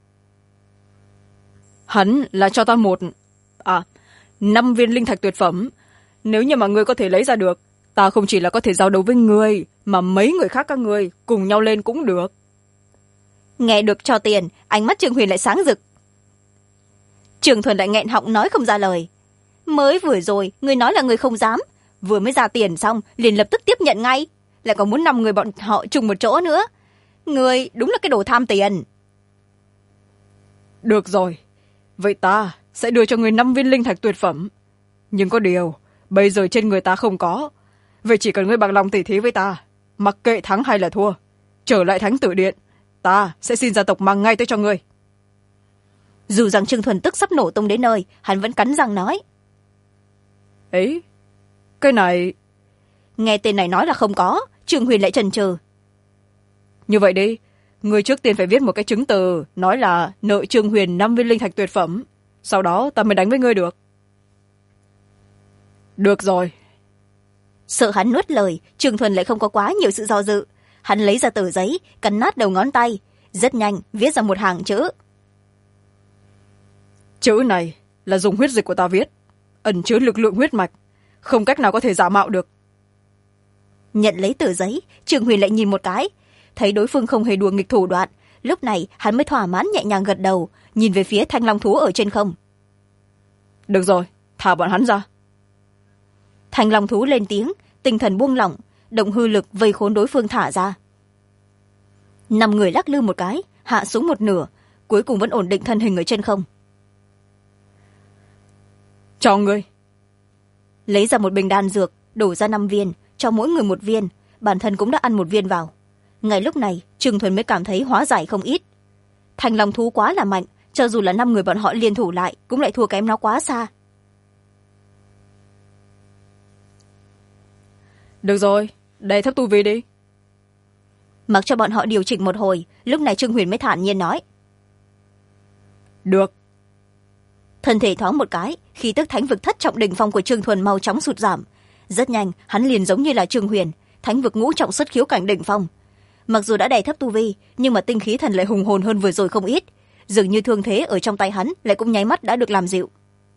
B: Hắn là cho ta 5 viên linh thạch tuyệt phẩm. Nếu như mà ngươi có thể lấy ra được, ta không chỉ là có thể giao đấu với ngươi, mà mấy người khác các ngươi cùng nhau lên cũng được.
A: Nghe được cho tiền, ánh mắt Trương Huyền lại sáng rực. Trương Thuần lại nghẹn họng nói không ra lời. Mới vừa rồi người nói là người không dám, vừa mới ra tiền xong liền lập tức tiếp nhận ngay, lại còn muốn 5 người bọn họ chung một chỗ nữa. Người đúng là cái đồ tham tiền.
B: Được rồi, vậy ta sẽ đưa cho người 5 viên linh thạch tuyệt phẩm. Nhưng có điều bây giờ trên người ta không có, vậy chỉ cần ngươi bằng lòng tỉ thí với ta, mặc kệ thắng hay là thua, trở lại thánh tử điện, ta sẽ xin gia tộc mang ngay tới cho ngươi.
A: Dù rằng Trương Thuần tức sắp nổ tung đến nơi, hắn vẫn cắn răng nói.
B: Ấy, cái này...
A: Nghe tên này nói là không có, Trương Huyền lại chần chừ.
B: Như vậy đi, ngươi trước tiên phải viết một cái chứng từ nói là nợ Trương Huyền 5 viên linh thạch tuyệt phẩm, sau đó ta mới đánh với ngươi được. Được rồi.
A: Sợ hắn nuốt lời, Trương Thuần lại không có quá nhiều sự do dự. Hắn lấy ra tờ giấy, cắn nát đầu ngón tay, rất nhanh viết ra một hàng chữ.
B: Chữ này là dùng huyết dịch của ta viết, ẩn chứa lực lượng huyết mạch, không cách nào có thể giả mạo được.
A: Nhận lấy tờ giấy, Trương Huyền lại nhìn một cái, thấy đối phương không hề đùa nghịch thủ đoạn, lúc này hắn mới thỏa mãn nhẹ nhàng gật đầu, nhìn về phía thanh long thú ở trên không.
B: Được rồi, thả bọn hắn ra.
A: Thanh long thú lên tiếng, tinh thần buông lỏng, động hư lực vây khốn đối phương thả ra. 5 người lắc lư một cái, hạ xuống một nửa, cuối cùng vẫn ổn định thân hình ở trên không.
B: Cho ngươi.
A: Lấy ra một bình đan dược, đổ ra 5 viên, cho mỗi người 1 viên, bản thân cũng đã ăn 1 viên vào. Ngay lúc này, Trương Thuần mới cảm thấy hóa giải không ít. Thanh long thú quá là mạnh, cho dù là 5 người bọn họ liên thủ lại cũng lại thua kém nó quá xa.
B: Được rồi, đẩy thấp tu vi đi.
A: Mặc cho bọn họ điều chỉnh một hồi, lúc này Trương Huyền mới thản nhiên nói.
B: Được.
A: Thân thể thoáng một cái, khí tức thánh vực thất trọng đỉnh phong của Trương Thuần mau chóng sụt giảm. Rất nhanh, hắn liền giống như là Trương Huyền, thánh vực ngũ trọng xuất khiếu cảnh đỉnh phong. Mặc dù đã đẩy thấp tu vi, nhưng mà tinh khí thần lại hùng hồn hơn vừa rồi không ít. Dường như thương thế ở trong tay hắn lại cũng nháy mắt đã được làm dịu.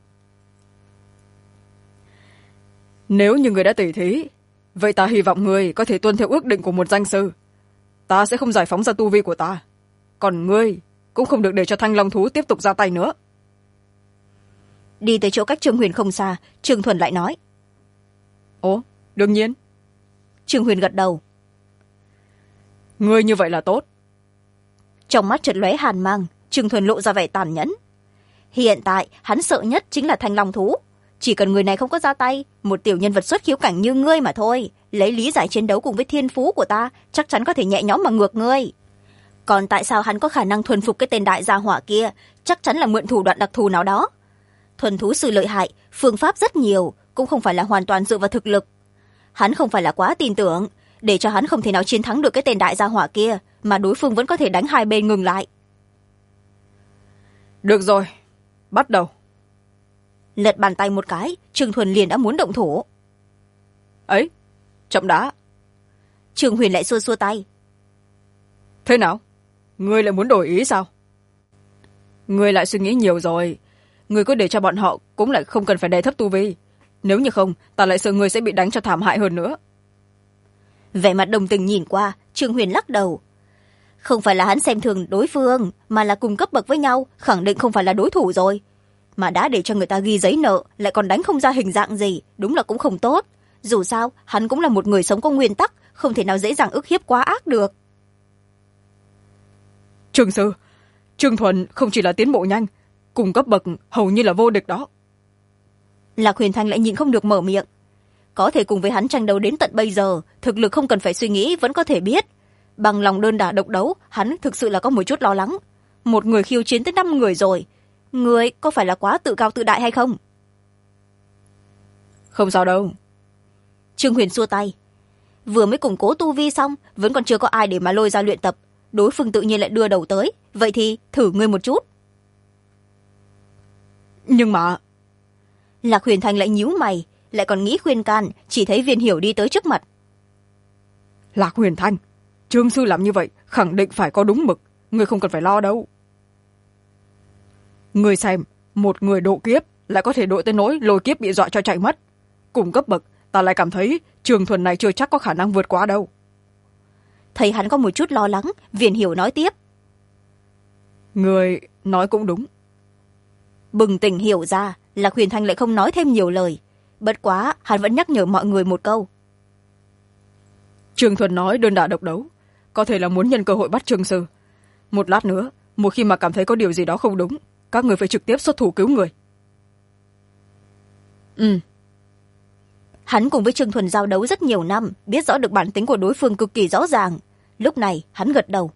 B: Nếu như người đã tỉ thí, vậy ta hy vọng người có thể tuân theo ước định của một danh sư. Ta sẽ không giải phóng ra tu vi của ta. Còn ngươi cũng không được để cho thanh long thú tiếp tục ra tay nữa.
A: Đi tới chỗ cách Trương Huyền không xa, Trương Thuần lại nói.
B: Ồ, đương nhiên.
A: Trương Huyền gật đầu.
B: Ngươi như vậy là tốt.
A: Trong mắt chợt lóe hàn mang, Trương Thuần lộ ra vẻ tàn nhẫn. Hiện tại hắn sợ nhất chính là thanh long thú. Chỉ cần người này không có ra tay, một tiểu nhân vật xuất khiếu cảnh như ngươi mà thôi, lấy lý giải chiến đấu cùng với thiên phú của ta, chắc chắn có thể nhẹ nhõm mà ngược ngươi. còn tại sao hắn có khả năng thuần phục cái tên đại gia hỏa kia? Chắc chắn là mượn thủ đoạn đặc thù nào đó. Thuần thú sư lợi hại, phương pháp rất nhiều, cũng không phải là hoàn toàn dựa vào thực lực. Hắn không phải là quá tin tưởng, để cho hắn không thể nào chiến thắng được cái tên đại gia hỏa kia, mà đối phương vẫn có thể đánh hai bên ngừng lại.
B: Được rồi, bắt đầu.
A: Lật bàn tay một cái, Trương Thuần liền đã muốn động thủ.
B: Ấy, chậm đã.
A: Trương Huyền lại xua xua tay.
B: Thế nào, ngươi lại muốn đổi ý sao? Ngươi lại suy nghĩ nhiều rồi. Ngươi cứ để cho bọn họ cũng lại không cần phải đè thấp tu vi. Nếu như không, ta lại sợ ngươi sẽ bị đánh cho thảm hại hơn nữa.
A: Vẻ mặt đồng tình nhìn qua, Trương Huyền lắc đầu. Không phải là hắn xem thường đối phương, mà là cùng cấp bậc với nhau, khẳng định không phải là đối thủ rồi. Mà đã để cho người ta ghi giấy nợ, lại còn đánh không ra hình dạng gì, đúng là cũng không tốt. Dù sao, hắn cũng là một người sống có nguyên tắc, không thể nào dễ dàng ức hiếp quá ác được.
B: Trương sư, Trương Thuần không chỉ là tiến bộ nhanh, cùng cấp bậc hầu như là vô địch đó.
A: Lạc Huyền Thanh lại nhịn không được mở miệng. Có thể cùng với hắn tranh đấu đến tận bây giờ, thực lực không cần phải suy nghĩ vẫn có thể biết. Bằng lòng đơn đả độc đấu, hắn thực sự là có một chút lo lắng. Một người khiêu chiến tới 5 người rồi. Người có phải là quá tự cao tự đại hay không?
B: Không sao đâu.
A: Trương Huyền xua tay. Vừa mới củng cố tu vi xong, vẫn còn chưa có ai để mà lôi ra luyện tập. Đối phương tự nhiên lại đưa đầu tới. Vậy thì thử ngươi một chút.
B: Nhưng mà...
A: Lạc Huyền Thanh lại nhíu mày, lại còn nghĩ khuyên can, chỉ thấy Viên Hiểu đi tới trước mặt.
B: Lạc Huyền Thanh, Trương sư làm như vậy khẳng định phải có đúng mực, ngươi không cần phải lo đâu. Ngươi xem, một người độ kiếp lại có thể độ tới nỗi lôi kiếp bị dọa cho chạy mất. Cùng cấp bậc, ta lại cảm thấy Trương Thuần này chưa chắc có khả năng vượt qua đâu.
A: Thấy hắn có một chút lo lắng, Viên Hiểu nói tiếp.
B: Ngươi nói cũng đúng.
A: Bừng tỉnh hiểu ra, Lạc Huyền Thanh lại không nói thêm nhiều lời. Bất quá, hắn vẫn nhắc nhở mọi người một câu.
B: Trương Thuần nói đơn đả độc đấu, có thể là muốn nhân cơ hội bắt Trương sư. Một lát nữa, một khi mà cảm thấy có điều gì đó không đúng, các người phải trực tiếp xuất thủ cứu người.
A: Hắn cùng với Trương Thuần giao đấu rất nhiều năm, biết rõ được bản tính của đối phương cực kỳ rõ ràng. Lúc này, hắn gật đầu.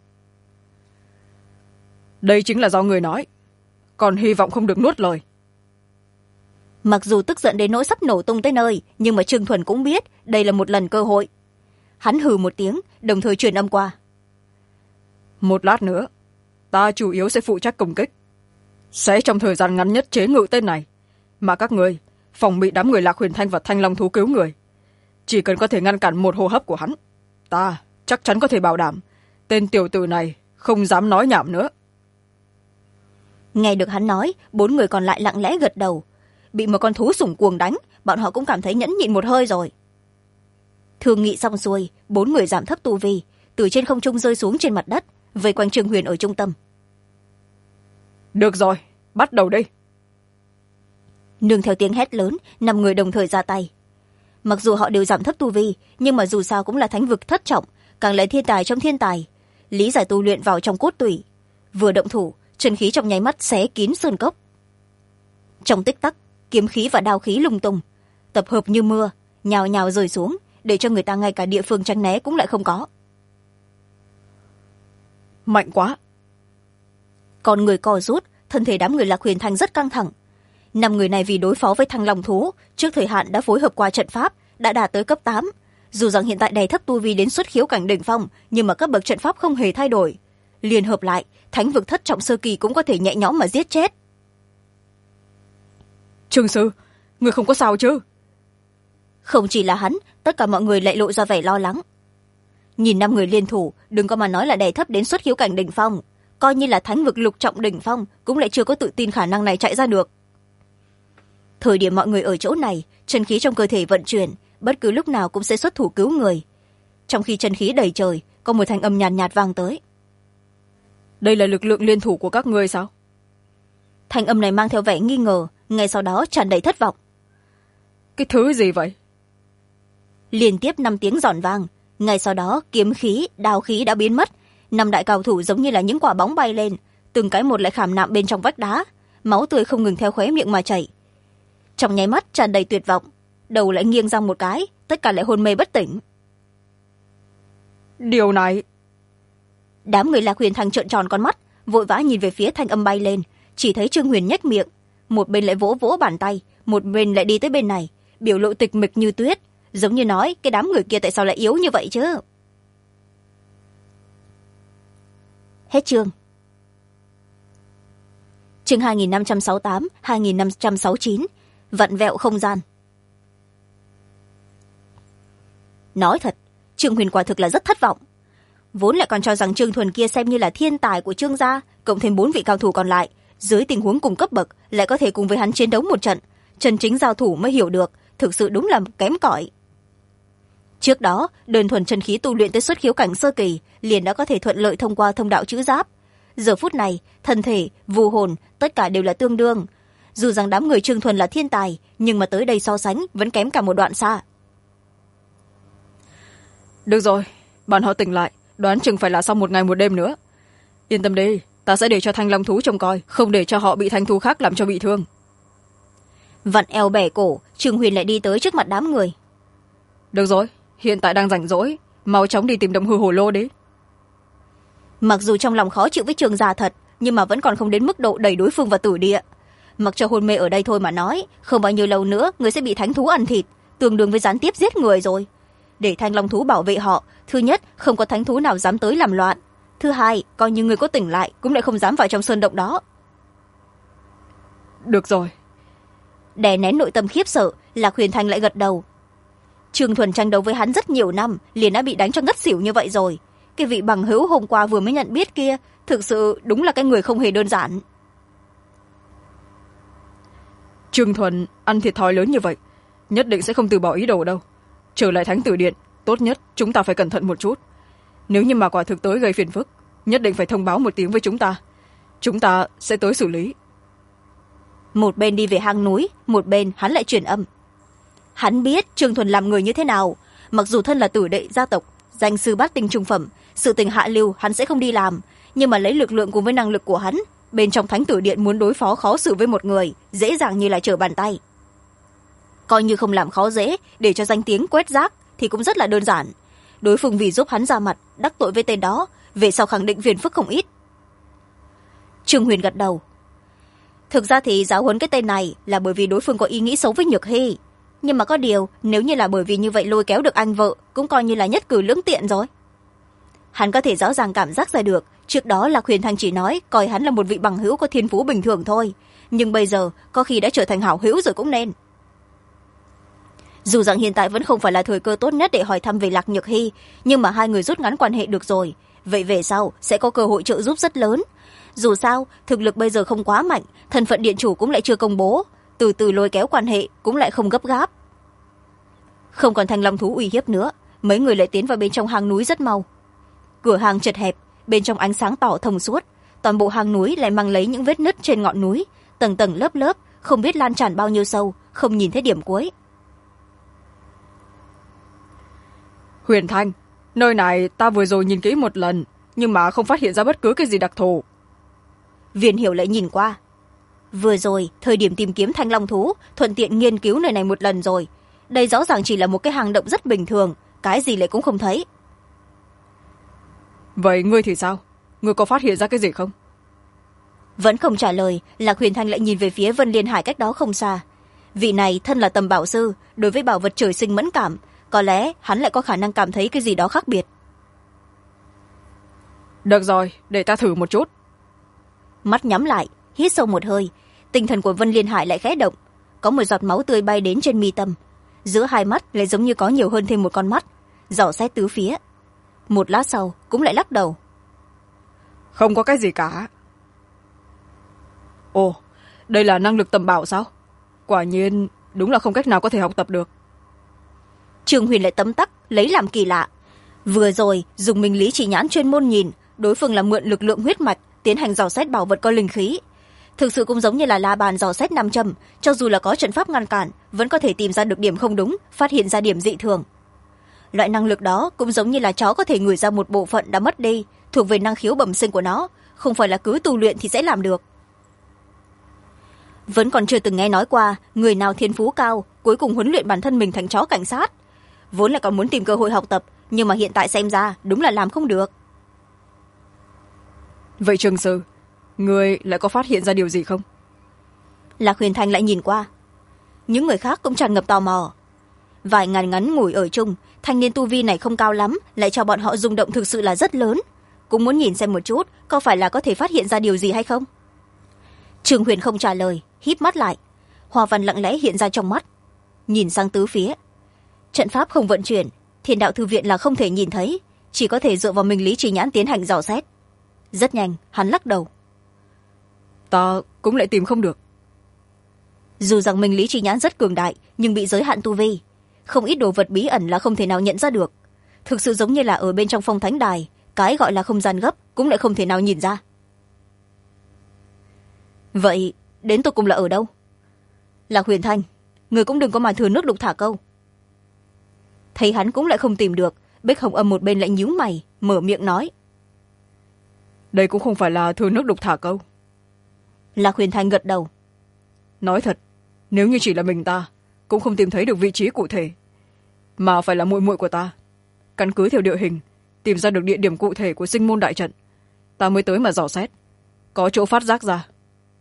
B: Đây chính là do người nói, còn hy vọng không được nuốt lời.
A: Mặc dù tức giận đến nỗi sắp nổ tung tới nơi, nhưng mà Trương Thuần cũng biết đây là một lần cơ hội. Hắn hừ một tiếng, đồng thời truyền âm qua.
B: Một lát nữa, ta chủ yếu sẽ phụ trách công kích. Sẽ trong thời gian ngắn nhất chế ngự tên này, mà các người phòng bị đám người Lạc Huyền Thanh và Thanh Long thú cứu người. Chỉ cần có thể ngăn cản một hô hấp của hắn, ta chắc chắn có thể bảo đảm tên tiểu tử này không dám nói nhảm nữa.
A: Nghe được hắn nói, 4 người còn lại lặng lẽ gật đầu. Bị một con thú sủng cuồng đánh, bọn họ cũng cảm thấy nhẫn nhịn một hơi rồi. Thương nghị xong xuôi, 4 người giảm thấp tu vi, từ trên không trung rơi xuống trên mặt đất, vây quanh Trương Huyền ở trung tâm.
B: Được rồi, bắt đầu đi.
A: Nương theo tiếng hét lớn, 5 người đồng thời ra tay. Mặc dù họ đều giảm thấp tu vi, nhưng mà dù sao cũng là thánh vực thất trọng, càng là thiên tài trong thiên tài. Lý giải tu luyện vào trong cốt tủy. Vừa động thủ, chân khí trong nháy mắt xé kín sơn cốc. Trong tích tắc, kiếm khí và đao khí lung tung, tập hợp như mưa, nhào nhào rơi xuống, để cho người ta ngay cả địa phương tránh né cũng lại không có.
B: Mạnh quá.
A: Còn người co rút, thân thể đám người Lạc Huyền Thanh rất căng thẳng. 5 người này vì đối phó với Thăng Long thú, trước thời hạn đã phối hợp qua trận pháp, đã đạt tới cấp 8. Dù rằng hiện tại đè thấp tu vi đến xuất khiếu cảnh đỉnh phong, nhưng mà cấp bậc trận pháp không hề thay đổi. Liên hợp lại, thánh vực thất trọng sơ kỳ cũng có thể nhẹ nhõm mà giết chết.
B: Trương sư, người không có sao chứ?
A: Không chỉ là hắn, tất cả mọi người lại lộ ra vẻ lo lắng. Nhìn 5 người liên thủ, đừng có mà nói là đè thấp đến xuất khiếu cảnh đỉnh phong, coi như là thánh vực lục trọng đỉnh phong cũng lại chưa có tự tin khả năng này chạy ra được. Thời điểm mọi người ở chỗ này, chân khí trong cơ thể vận chuyển, bất cứ lúc nào cũng sẽ xuất thủ cứu người. Trong khi chân khí đầy trời, có một thanh âm nhàn nhạt vang tới.
B: Đây là lực lượng liên thủ của các ngươi sao?
A: Thanh âm này mang theo vẻ nghi ngờ, ngay sau đó tràn đầy thất vọng.
B: Cái thứ gì vậy?
A: Liên tiếp 5 tiếng giòn vang, ngay sau đó kiếm khí, đao khí đã biến mất. 5 đại cao thủ giống như là những quả bóng bay lên, từng cái một lại khảm nạm bên trong vách đá, máu tươi không ngừng theo khóe miệng mà chảy. Trong nháy mắt tràn đầy tuyệt vọng, đầu lại nghiêng sang một cái, tất cả lại hôn mê bất tỉnh.
B: Điều này...
A: Đám người Lạc Huyền Thanh trợn tròn con mắt, vội vã nhìn về phía thanh âm bay lên, chỉ thấy Trương Huyền nhếch miệng, một bên lại vỗ vỗ bàn tay, một bên lại đi tới bên này, biểu lộ tịch mịch như tuyết, giống như nói cái đám người kia tại sao lại yếu như vậy chứ. Hết chương. Chương 2568, 2569, vặn vẹo không gian. Nói thật, Trương Huyền quả thực là rất thất vọng. Vốn lại còn cho rằng Trương Thuần kia xem như là thiên tài của Trương gia, cộng thêm 4 vị cao thủ còn lại, dưới tình huống cùng cấp bậc lại có thể cùng với hắn chiến đấu một trận, chân chính giao thủ mới hiểu được, thực sự đúng là kém cỏi. Trước đó, đơn thuần chân khí tu luyện tới xuất khiếu cảnh sơ kỳ, liền đã có thể thuận lợi thông qua thông đạo chữ giáp. Giờ phút này, thân thể, vù hồn, tất cả đều là tương đương. Dù rằng đám người Trương Thuần là thiên tài, nhưng mà tới đây so sánh vẫn kém cả một đoạn xa.
B: Được rồi, bọn họ tỉnh lại, đoán chừng phải là sau 1 ngày 1 đêm nữa. Yên tâm đi, ta sẽ để cho thanh long thú trông coi, không để cho họ bị thanh thú khác làm cho bị thương.
A: Vặn eo bẻ cổ, Trương Huyền lại đi tới trước mặt đám người.
B: Được rồi, hiện tại đang rảnh rỗi, mau chóng đi tìm Động Hư Hồ Lô đi.
A: Mặc dù trong lòng khó chịu với Trương gia thật, nhưng mà vẫn còn không đến mức độ đẩy đối phương vào tử địa. Mặc cho hôn mê ở đây thôi mà nói, không bao nhiêu lâu nữa người sẽ bị thánh thú ăn thịt, tương đương với gián tiếp giết người rồi. Để thanh long thú bảo vệ họ, thứ nhất, không có thánh thú nào dám tới làm loạn, thứ hai, coi như người có tỉnh lại cũng lại không dám vào trong sơn động đó.
B: Được rồi.
A: Đè nén nội tâm khiếp sợ, Lạc Huyền Thanh lại gật đầu. Trương Thuần tranh đấu với hắn rất nhiều năm, liền đã bị đánh cho ngất xỉu như vậy rồi. Cái vị bằng hữu hôm qua vừa mới nhận biết kia, thực sự đúng là cái người không hề đơn giản.
B: Trương Thuần ăn thiệt thòi lớn như vậy, nhất định sẽ không từ bỏ ý đồ đâu. Trở lại Thánh Tử Điện, tốt nhất chúng ta phải cẩn thận một chút. Nếu như mà quả thực tới gây phiền phức, nhất định phải thông báo một tiếng với chúng ta sẽ tới xử lý.
A: Một bên đi về hang núi, một bên hắn lại truyền âm. Hắn biết Trương Thuần làm người như thế nào, mặc dù thân là tử đệ gia tộc, danh sư bát tinh trung phẩm, sự tình hạ lưu hắn sẽ không đi làm, nhưng mà lấy lực lượng cùng với năng lực của hắn, bên trong Thánh Tử Điện muốn đối phó khó xử với một người, dễ dàng như là trở bàn tay. Coi như không làm khó dễ, để cho danh tiếng quét rác thì cũng rất là đơn giản. Đối phương vì giúp hắn ra mặt, đắc tội với tên đó, về sau khẳng định phiền phức không ít. Trương Huyền gật đầu. Thực ra thì giáo huấn cái tên này là bởi vì đối phương có ý nghĩ xấu với Nhược Hy, nhưng mà có điều nếu như là bởi vì như vậy lôi kéo được anh vợ, cũng coi như là nhất cử lưỡng tiện rồi. Hắn có thể rõ ràng cảm giác ra được, trước đó Lạc Huyền Thanh chỉ nói coi hắn là một vị bằng hữu có thiên phú bình thường thôi, nhưng bây giờ có khi đã trở thành hảo hữu rồi cũng nên. Dù rằng hiện tại vẫn không phải là thời cơ tốt nhất để hỏi thăm về Lạc Nhược Hy, nhưng mà hai người rút ngắn quan hệ được rồi, vậy về sau sẽ có cơ hội trợ giúp rất lớn. Dù sao thực lực bây giờ không quá mạnh, thân phận điện chủ cũng lại chưa công bố, từ từ lôi kéo quan hệ cũng lại không gấp gáp. Không còn thanh long thú uy hiếp nữa, mấy người lại tiến vào bên trong hang núi rất mau. Cửa hàng chật hẹp, bên trong ánh sáng tỏ thông suốt, toàn bộ hang núi lại mang lấy những vết nứt trên ngọn núi, tầng tầng lớp lớp, không biết lan tràn bao nhiêu sâu, không nhìn thấy điểm cuối.
B: Huyền Thanh, nơi này ta vừa rồi nhìn kỹ một lần, nhưng mà không phát hiện ra bất cứ cái gì đặc thù.
A: Viên Hiểu lại nhìn qua. Vừa rồi thời điểm tìm kiếm thanh long thú, thuận tiện nghiên cứu nơi này một lần rồi, đây rõ ràng chỉ là một cái hang động rất bình thường, cái gì lại cũng không thấy.
B: Vậy ngươi thì sao, ngươi có phát hiện ra cái gì không?
A: Vẫn không trả lời, Lạc Huyền Thanh lại nhìn về phía Vân Liên Hải cách đó không xa. Vị này thân là tầm bảo sư, đối với bảo vật trời sinh mẫn cảm, có lẽ hắn lại có khả năng cảm thấy cái gì đó khác biệt.
B: Được rồi, để ta thử một chút.
A: Mắt nhắm lại, hít sâu một hơi, tinh thần của Vân Liên Hải lại khẽ động, có một giọt máu tươi bay đến trên mi tâm, giữa hai mắt lại giống như có nhiều hơn thêm một con mắt, dò xét tứ phía. Một lát sau cũng lại lắc đầu.
B: Không có cái gì cả. Ồ, đây là năng lực tầm bảo sao? Quả nhiên đúng là không cách nào có thể học tập được.
A: Trương Huyền lại tấm tắc lấy làm kỳ lạ. Vừa rồi dùng minh lý chỉ nhãn chuyên môn nhìn, đối phương là mượn lực lượng huyết mạch tiến hành dò xét bảo vật có linh khí, thực sự cũng giống như là la bàn dò xét nam châm, cho dù là có trận pháp ngăn cản vẫn có thể tìm ra được điểm không đúng, phát hiện ra điểm dị thường. Loại năng lực đó cũng giống như là chó có thể ngửi ra một bộ phận đã mất đi, thuộc về năng khiếu bẩm sinh của nó, không phải là cứ tu luyện thì sẽ làm được. Vẫn còn chưa từng nghe nói qua người nào thiên phú cao cuối cùng huấn luyện bản thân mình thành chó cảnh sát. Vốn là còn muốn tìm cơ hội học tập, nhưng mà hiện tại xem ra đúng là làm không được.
B: vậy trường sư, người lại có phát hiện ra điều gì không?
A: Lạc Huyền Thanh lại nhìn qua. Những người khác cũng tràn ngập tò mò. Vài ngàn ngắn ngủi ở chung, thanh niên tu vi này không cao lắm, lại cho bọn họ rung động thực sự là rất lớn. Cũng muốn nhìn xem một chút có phải là có thể phát hiện ra điều gì hay không. Trường Huyền không trả lời, híp mắt lại. Hoa văn lặng lẽ hiện ra trong mắt. Nhìn sang tứ phía. Trận pháp không vận chuyển, Thiên Đạo Thư Viện là không thể nhìn thấy, chỉ có thể dựa vào minh lý chỉ nhãn tiến hành dò xét. Rất nhanh hắn lắc đầu.
B: Ta cũng lại tìm không được.
A: Dù rằng minh lý chỉ nhãn rất cường đại, nhưng bị giới hạn tu vi, không ít đồ vật bí ẩn là không thể nào nhận ra được. Thực sự giống như là ở bên trong phong thánh đài, cái gọi là không gian gấp cũng lại không thể nào nhìn ra. Vậy đến tột cùng là ở đâu? Lạc Huyền Thanh, người cũng đừng có mà thừa nước đục thả câu. Thấy hắn cũng lại không tìm được, Bích Hồng Âm một bên lại nhíu mày, mở miệng nói.
B: Đây cũng không phải là thừa nước đục thả câu.
A: Lạc Huyền Thanh gật đầu.
B: Nói thật, nếu như chỉ là mình ta, cũng không tìm thấy được vị trí cụ thể, mà phải là muội muội của ta. Căn cứ theo địa hình, tìm ra được địa điểm cụ thể của sinh môn đại trận, ta mới tới mà dò xét, có chỗ phát giác ra.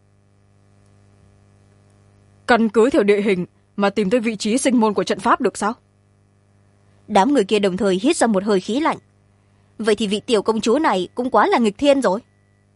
B: Căn cứ theo địa hình mà tìm tới vị trí sinh môn của trận pháp được sao?
A: Đám người kia đồng thời hít ra một hơi khí lạnh. Vậy thì vị tiểu công chúa này cũng quá là nghịch thiên rồi.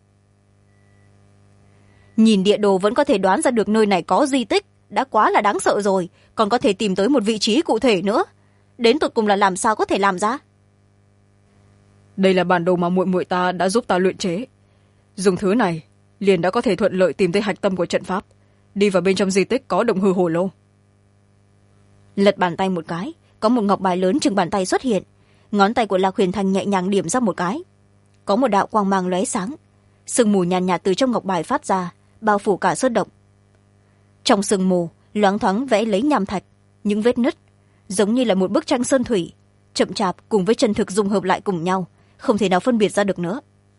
A: Nhìn địa đồ vẫn có thể đoán ra được nơi này có di tích, đã quá là đáng sợ rồi, còn có thể tìm tới một vị trí cụ thể nữa. Đến tột cùng là làm sao có thể làm ra?
B: Đây là bản đồ mà muội muội ta đã giúp ta luyện chế. Dùng thứ này, liền đã có thể thuận lợi tìm tới hạch tâm của trận pháp, đi vào bên trong di tích có động hư hồ lô.
A: Lật bàn tay một cái, có một ngọc bài lớn chừng bàn tay xuất hiện. Ngón tay của Lạc Huyền Thanh nhẹ nhàng điểm ra một cái. Có một đạo quang mang lóe sáng. Sương mù nhàn nhạt từ trong ngọc bài phát ra, bao phủ cả sơn động. Trong sương mù, loáng thoáng vẽ lấy nham thạch, những vết nứt, giống như là một bức tranh sơn thủy, chậm chạp cùng với chân thực dung hợp lại cùng nhau, không thể nào phân biệt ra được nữa.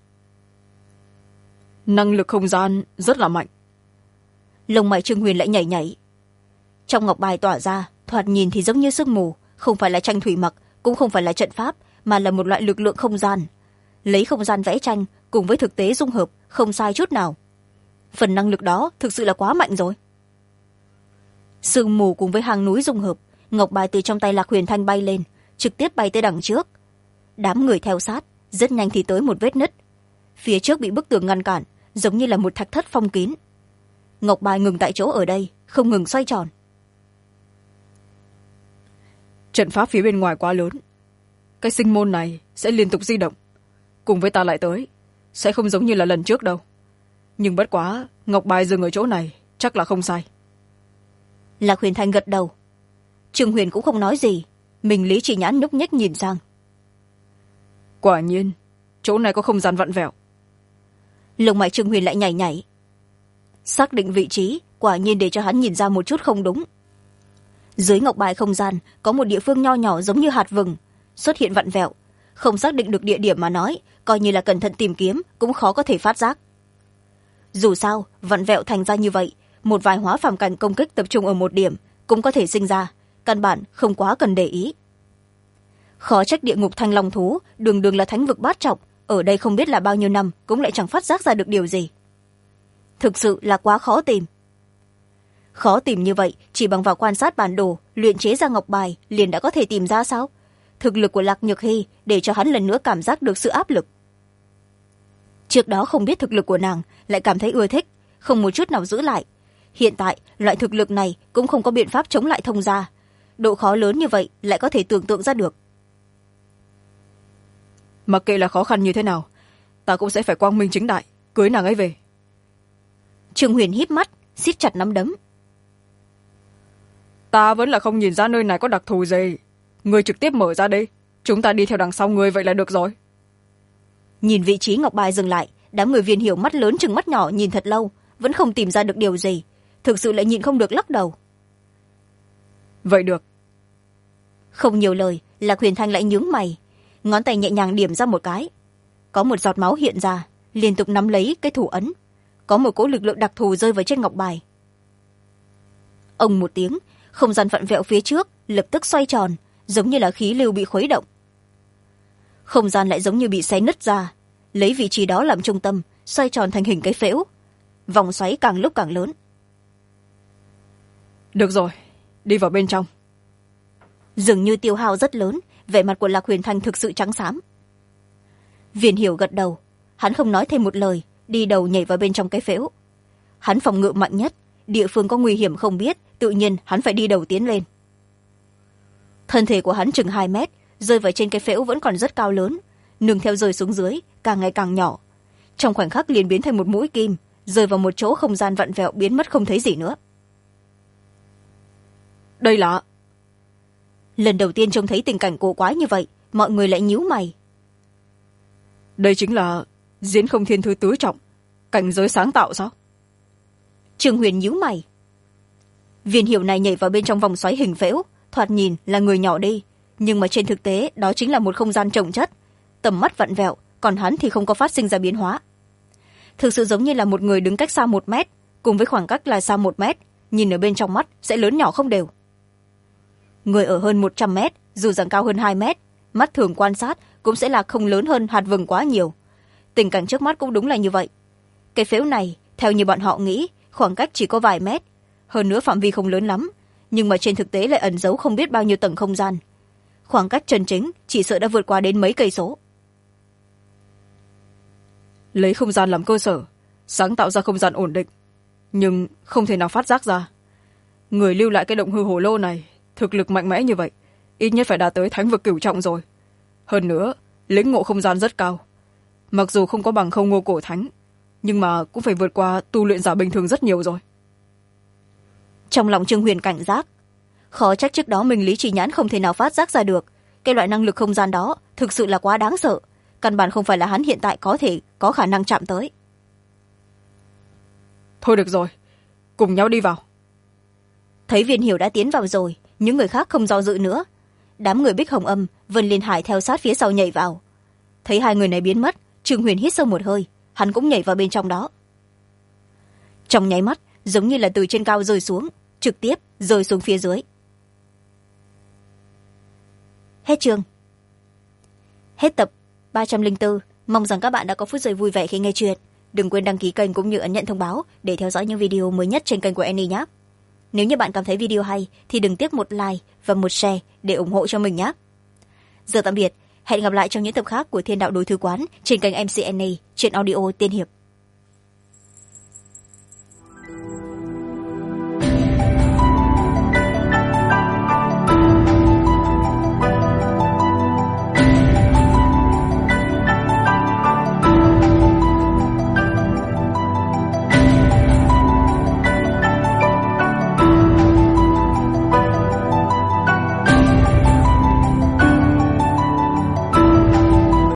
B: Năng lực không gian rất là mạnh.
A: Lông mày Trương Huyền lại nhảy nhảy. Trong ngọc bài tỏa ra, thoạt nhìn thì giống như sương mù, không phải là tranh thủy mặc, cũng không phải là trận pháp, mà là một loại lực lượng không gian. Lấy không gian vẽ tranh cùng với thực tế dung hợp, không sai chút nào. Phần năng lực đó thực sự là quá mạnh rồi. Sương mù cùng với hang núi dung hợp, ngọc bài từ trong tay Lạc Huyền Thanh bay lên, trực tiếp bay tới đằng trước. Đám người theo sát, rất nhanh thì tới một vết nứt. Phía trước bị bức tường ngăn cản, giống như là một thạch thất phong kín. Ngọc bài ngừng tại chỗ ở đây, không ngừng xoay tròn.
B: Trận pháp phía bên ngoài quá lớn, cái sinh môn này sẽ liên tục di động, cùng với ta lại tới, sẽ không giống như là lần trước đâu. Nhưng bất quá, ngọc bài dừng ở chỗ này chắc là không sai.
A: Lạc Huyền Thanh gật đầu. Trương Huyền cũng không nói gì, mình lý chỉ nhãn nhúc nhích nhìn sang.
B: Quả nhiên, chỗ này có không gian vặn vẹo.
A: Lông mày Trương Huyền lại nhảy nhảy. Xác định vị trí, quả nhiên để cho hắn nhìn ra một chút không đúng. Dưới ngọc bài không gian có một địa phương nho nhỏ giống như hạt vừng, xuất hiện vặn vẹo, không xác định được địa điểm mà nói, coi như là cẩn thận tìm kiếm cũng khó có thể phát giác. Dù sao, vặn vẹo thành ra như vậy, một vài hóa phàm cảnh công kích tập trung ở một điểm cũng có thể sinh ra, căn bản không quá cần để ý. Khó trách địa ngục Thanh Long thú đường đường là thánh vực bát trọng, ở đây không biết là bao nhiêu năm cũng lại chẳng phát giác ra được điều gì. Thực sự là quá khó tìm. Khó tìm như vậy, chỉ bằng vào quan sát bản đồ, luyện chế ra ngọc bài liền đã có thể tìm ra sao? Thực lực của Lạc Nhược Hy để cho hắn lần nữa cảm giác được sự áp lực. Trước đó không biết thực lực của nàng, lại cảm thấy ưa thích, không một chút nào giữ lại. Hiện tại, loại thực lực này cũng không có biện pháp chống lại thông gia. Độ khó lớn như vậy lại có thể tưởng tượng ra được.
B: Mặc kệ là khó khăn như thế nào, ta cũng sẽ phải quang minh chính đại, cưới nàng ấy về.
A: Trương Huyền híp mắt, siết chặt nắm đấm.
B: Ta vẫn là không nhìn ra nơi này có đặc thù gì. Người trực tiếp mở ra đi, chúng ta đi theo đằng sau người vậy là được rồi.
A: Nhìn vị trí ngọc bài dừng lại, đám người Viên Hiểu mắt lớn chừng mắt nhỏ nhìn thật lâu, vẫn không tìm ra được điều gì, thực sự lại nhịn không được lắc đầu.
B: Vậy được.
A: Không nhiều lời, Lạc Huyền Thanh lại nhướng mày, ngón tay nhẹ nhàng điểm ra một cái, có một giọt máu hiện ra, liên tục nắm lấy cái thủ ấn, có một cỗ lực lượng đặc thù rơi vào trên ngọc bài. Ông một tiếng, không gian vặn vẹo phía trước lập tức xoay tròn, giống như là khí lưu bị khuấy động. Không gian lại giống như bị xé nứt ra, lấy vị trí đó làm trung tâm, xoay tròn thành hình cái phễu, vòng xoáy càng lúc càng lớn.
B: được rồi, đi vào bên trong.
A: Dường như tiêu hao rất lớn, vẻ mặt của Lạc Huyền Thanh thực sự trắng xám. Viên Hiểu gật đầu, hắn không nói thêm một lời, đi đầu nhảy vào bên trong cái phễu. Hắn phòng ngự mạnh nhất, địa phương có nguy hiểm không biết, tự nhiên hắn phải đi đầu tiến lên. Thân thể của hắn chừng 2 mét, rơi vào trên cái phễu vẫn còn rất cao lớn, nương theo rơi xuống dưới càng ngày càng nhỏ, trong khoảnh khắc liền biến thành một mũi kim, rơi vào một chỗ không gian vặn vẹo, biến mất không thấy gì nữa.
B: đây là...
A: Lần đầu tiên trông thấy tình cảnh cổ quái như vậy, mọi người lại nhíu mày.
B: đây chính là diễn không thiên thư tứ trọng, cảnh giới sáng tạo sao?
A: Trương Huyền nhíu mày. Viên Hiểu này nhảy vào bên trong vòng xoáy hình phễu, thoạt nhìn là người nhỏ đi, nhưng mà trên thực tế đó chính là một không gian trồng chất, tầm mắt vặn vẹo, còn hắn thì không có phát sinh ra biến hóa. Thực sự giống như là một người đứng cách xa 1 mét, cùng với khoảng cách là xa 1 mét, nhìn ở bên trong mắt sẽ lớn nhỏ không đều. Người ở hơn 100 mét, dù rằng cao hơn 2 mét, mắt thường quan sát cũng sẽ là không lớn hơn hạt vừng quá nhiều. Tình cảnh trước mắt cũng đúng là như vậy. Cái phễu này, theo như bọn họ nghĩ, khoảng cách chỉ có vài mét, hơn nữa phạm vi không lớn lắm, nhưng mà trên thực tế lại ẩn giấu không biết bao nhiêu tầng không gian. Khoảng cách chân chính chỉ sợ đã vượt qua đến mấy cây số.
B: Lấy không gian làm cơ sở, sáng tạo ra không gian ổn định, nhưng không thể nào phát giác ra. Người lưu lại cái động hư hồ lô này thực lực mạnh mẽ như vậy, ít nhất phải đạt tới thánh vực cửu trọng rồi. Hơn nữa lĩnh ngộ không gian rất cao, mặc dù không có bằng Không Ngô cổ thánh, nhưng mà cũng phải vượt qua tu luyện giả bình thường rất nhiều rồi.
A: Trong lòng Trương Huyền cảnh giác, khó trách trước đó mình lý trí nhãn không thể nào phát giác ra được. Cái loại năng lực không gian đó thực sự là quá đáng sợ, căn bản không phải là hắn hiện tại có thể có khả năng chạm tới.
B: Thôi được rồi, cùng nhau đi vào.
A: Thấy Viên Hiểu đã tiến vào rồi, những người khác không do dự nữa. Đám người Bích Hồng Âm, Vân Liên Hải theo sát phía sau nhảy vào. Thấy 2 người này biến mất, Trương Huyền hít sâu một hơi, hắn cũng nhảy vào bên trong đó. Trong nháy mắt, giống như là từ trên cao rơi xuống, trực tiếp rơi xuống phía dưới. Hết chương. Hết tập 304. Mong rằng các bạn đã có phút giây vui vẻ khi nghe chuyện. Đừng quên đăng ký kênh cũng như ấn nhận thông báo để theo dõi những video mới nhất trên kênh của Annie nhé. Nếu như bạn cảm thấy video hay thì đừng tiếc một like và một share để ủng hộ cho mình nhé. Giờ tạm biệt, hẹn gặp lại trong những tập khác của Thiên Đạo Đối Thư Quán trên kênh MC Annie trên audio Tiên Hiệp.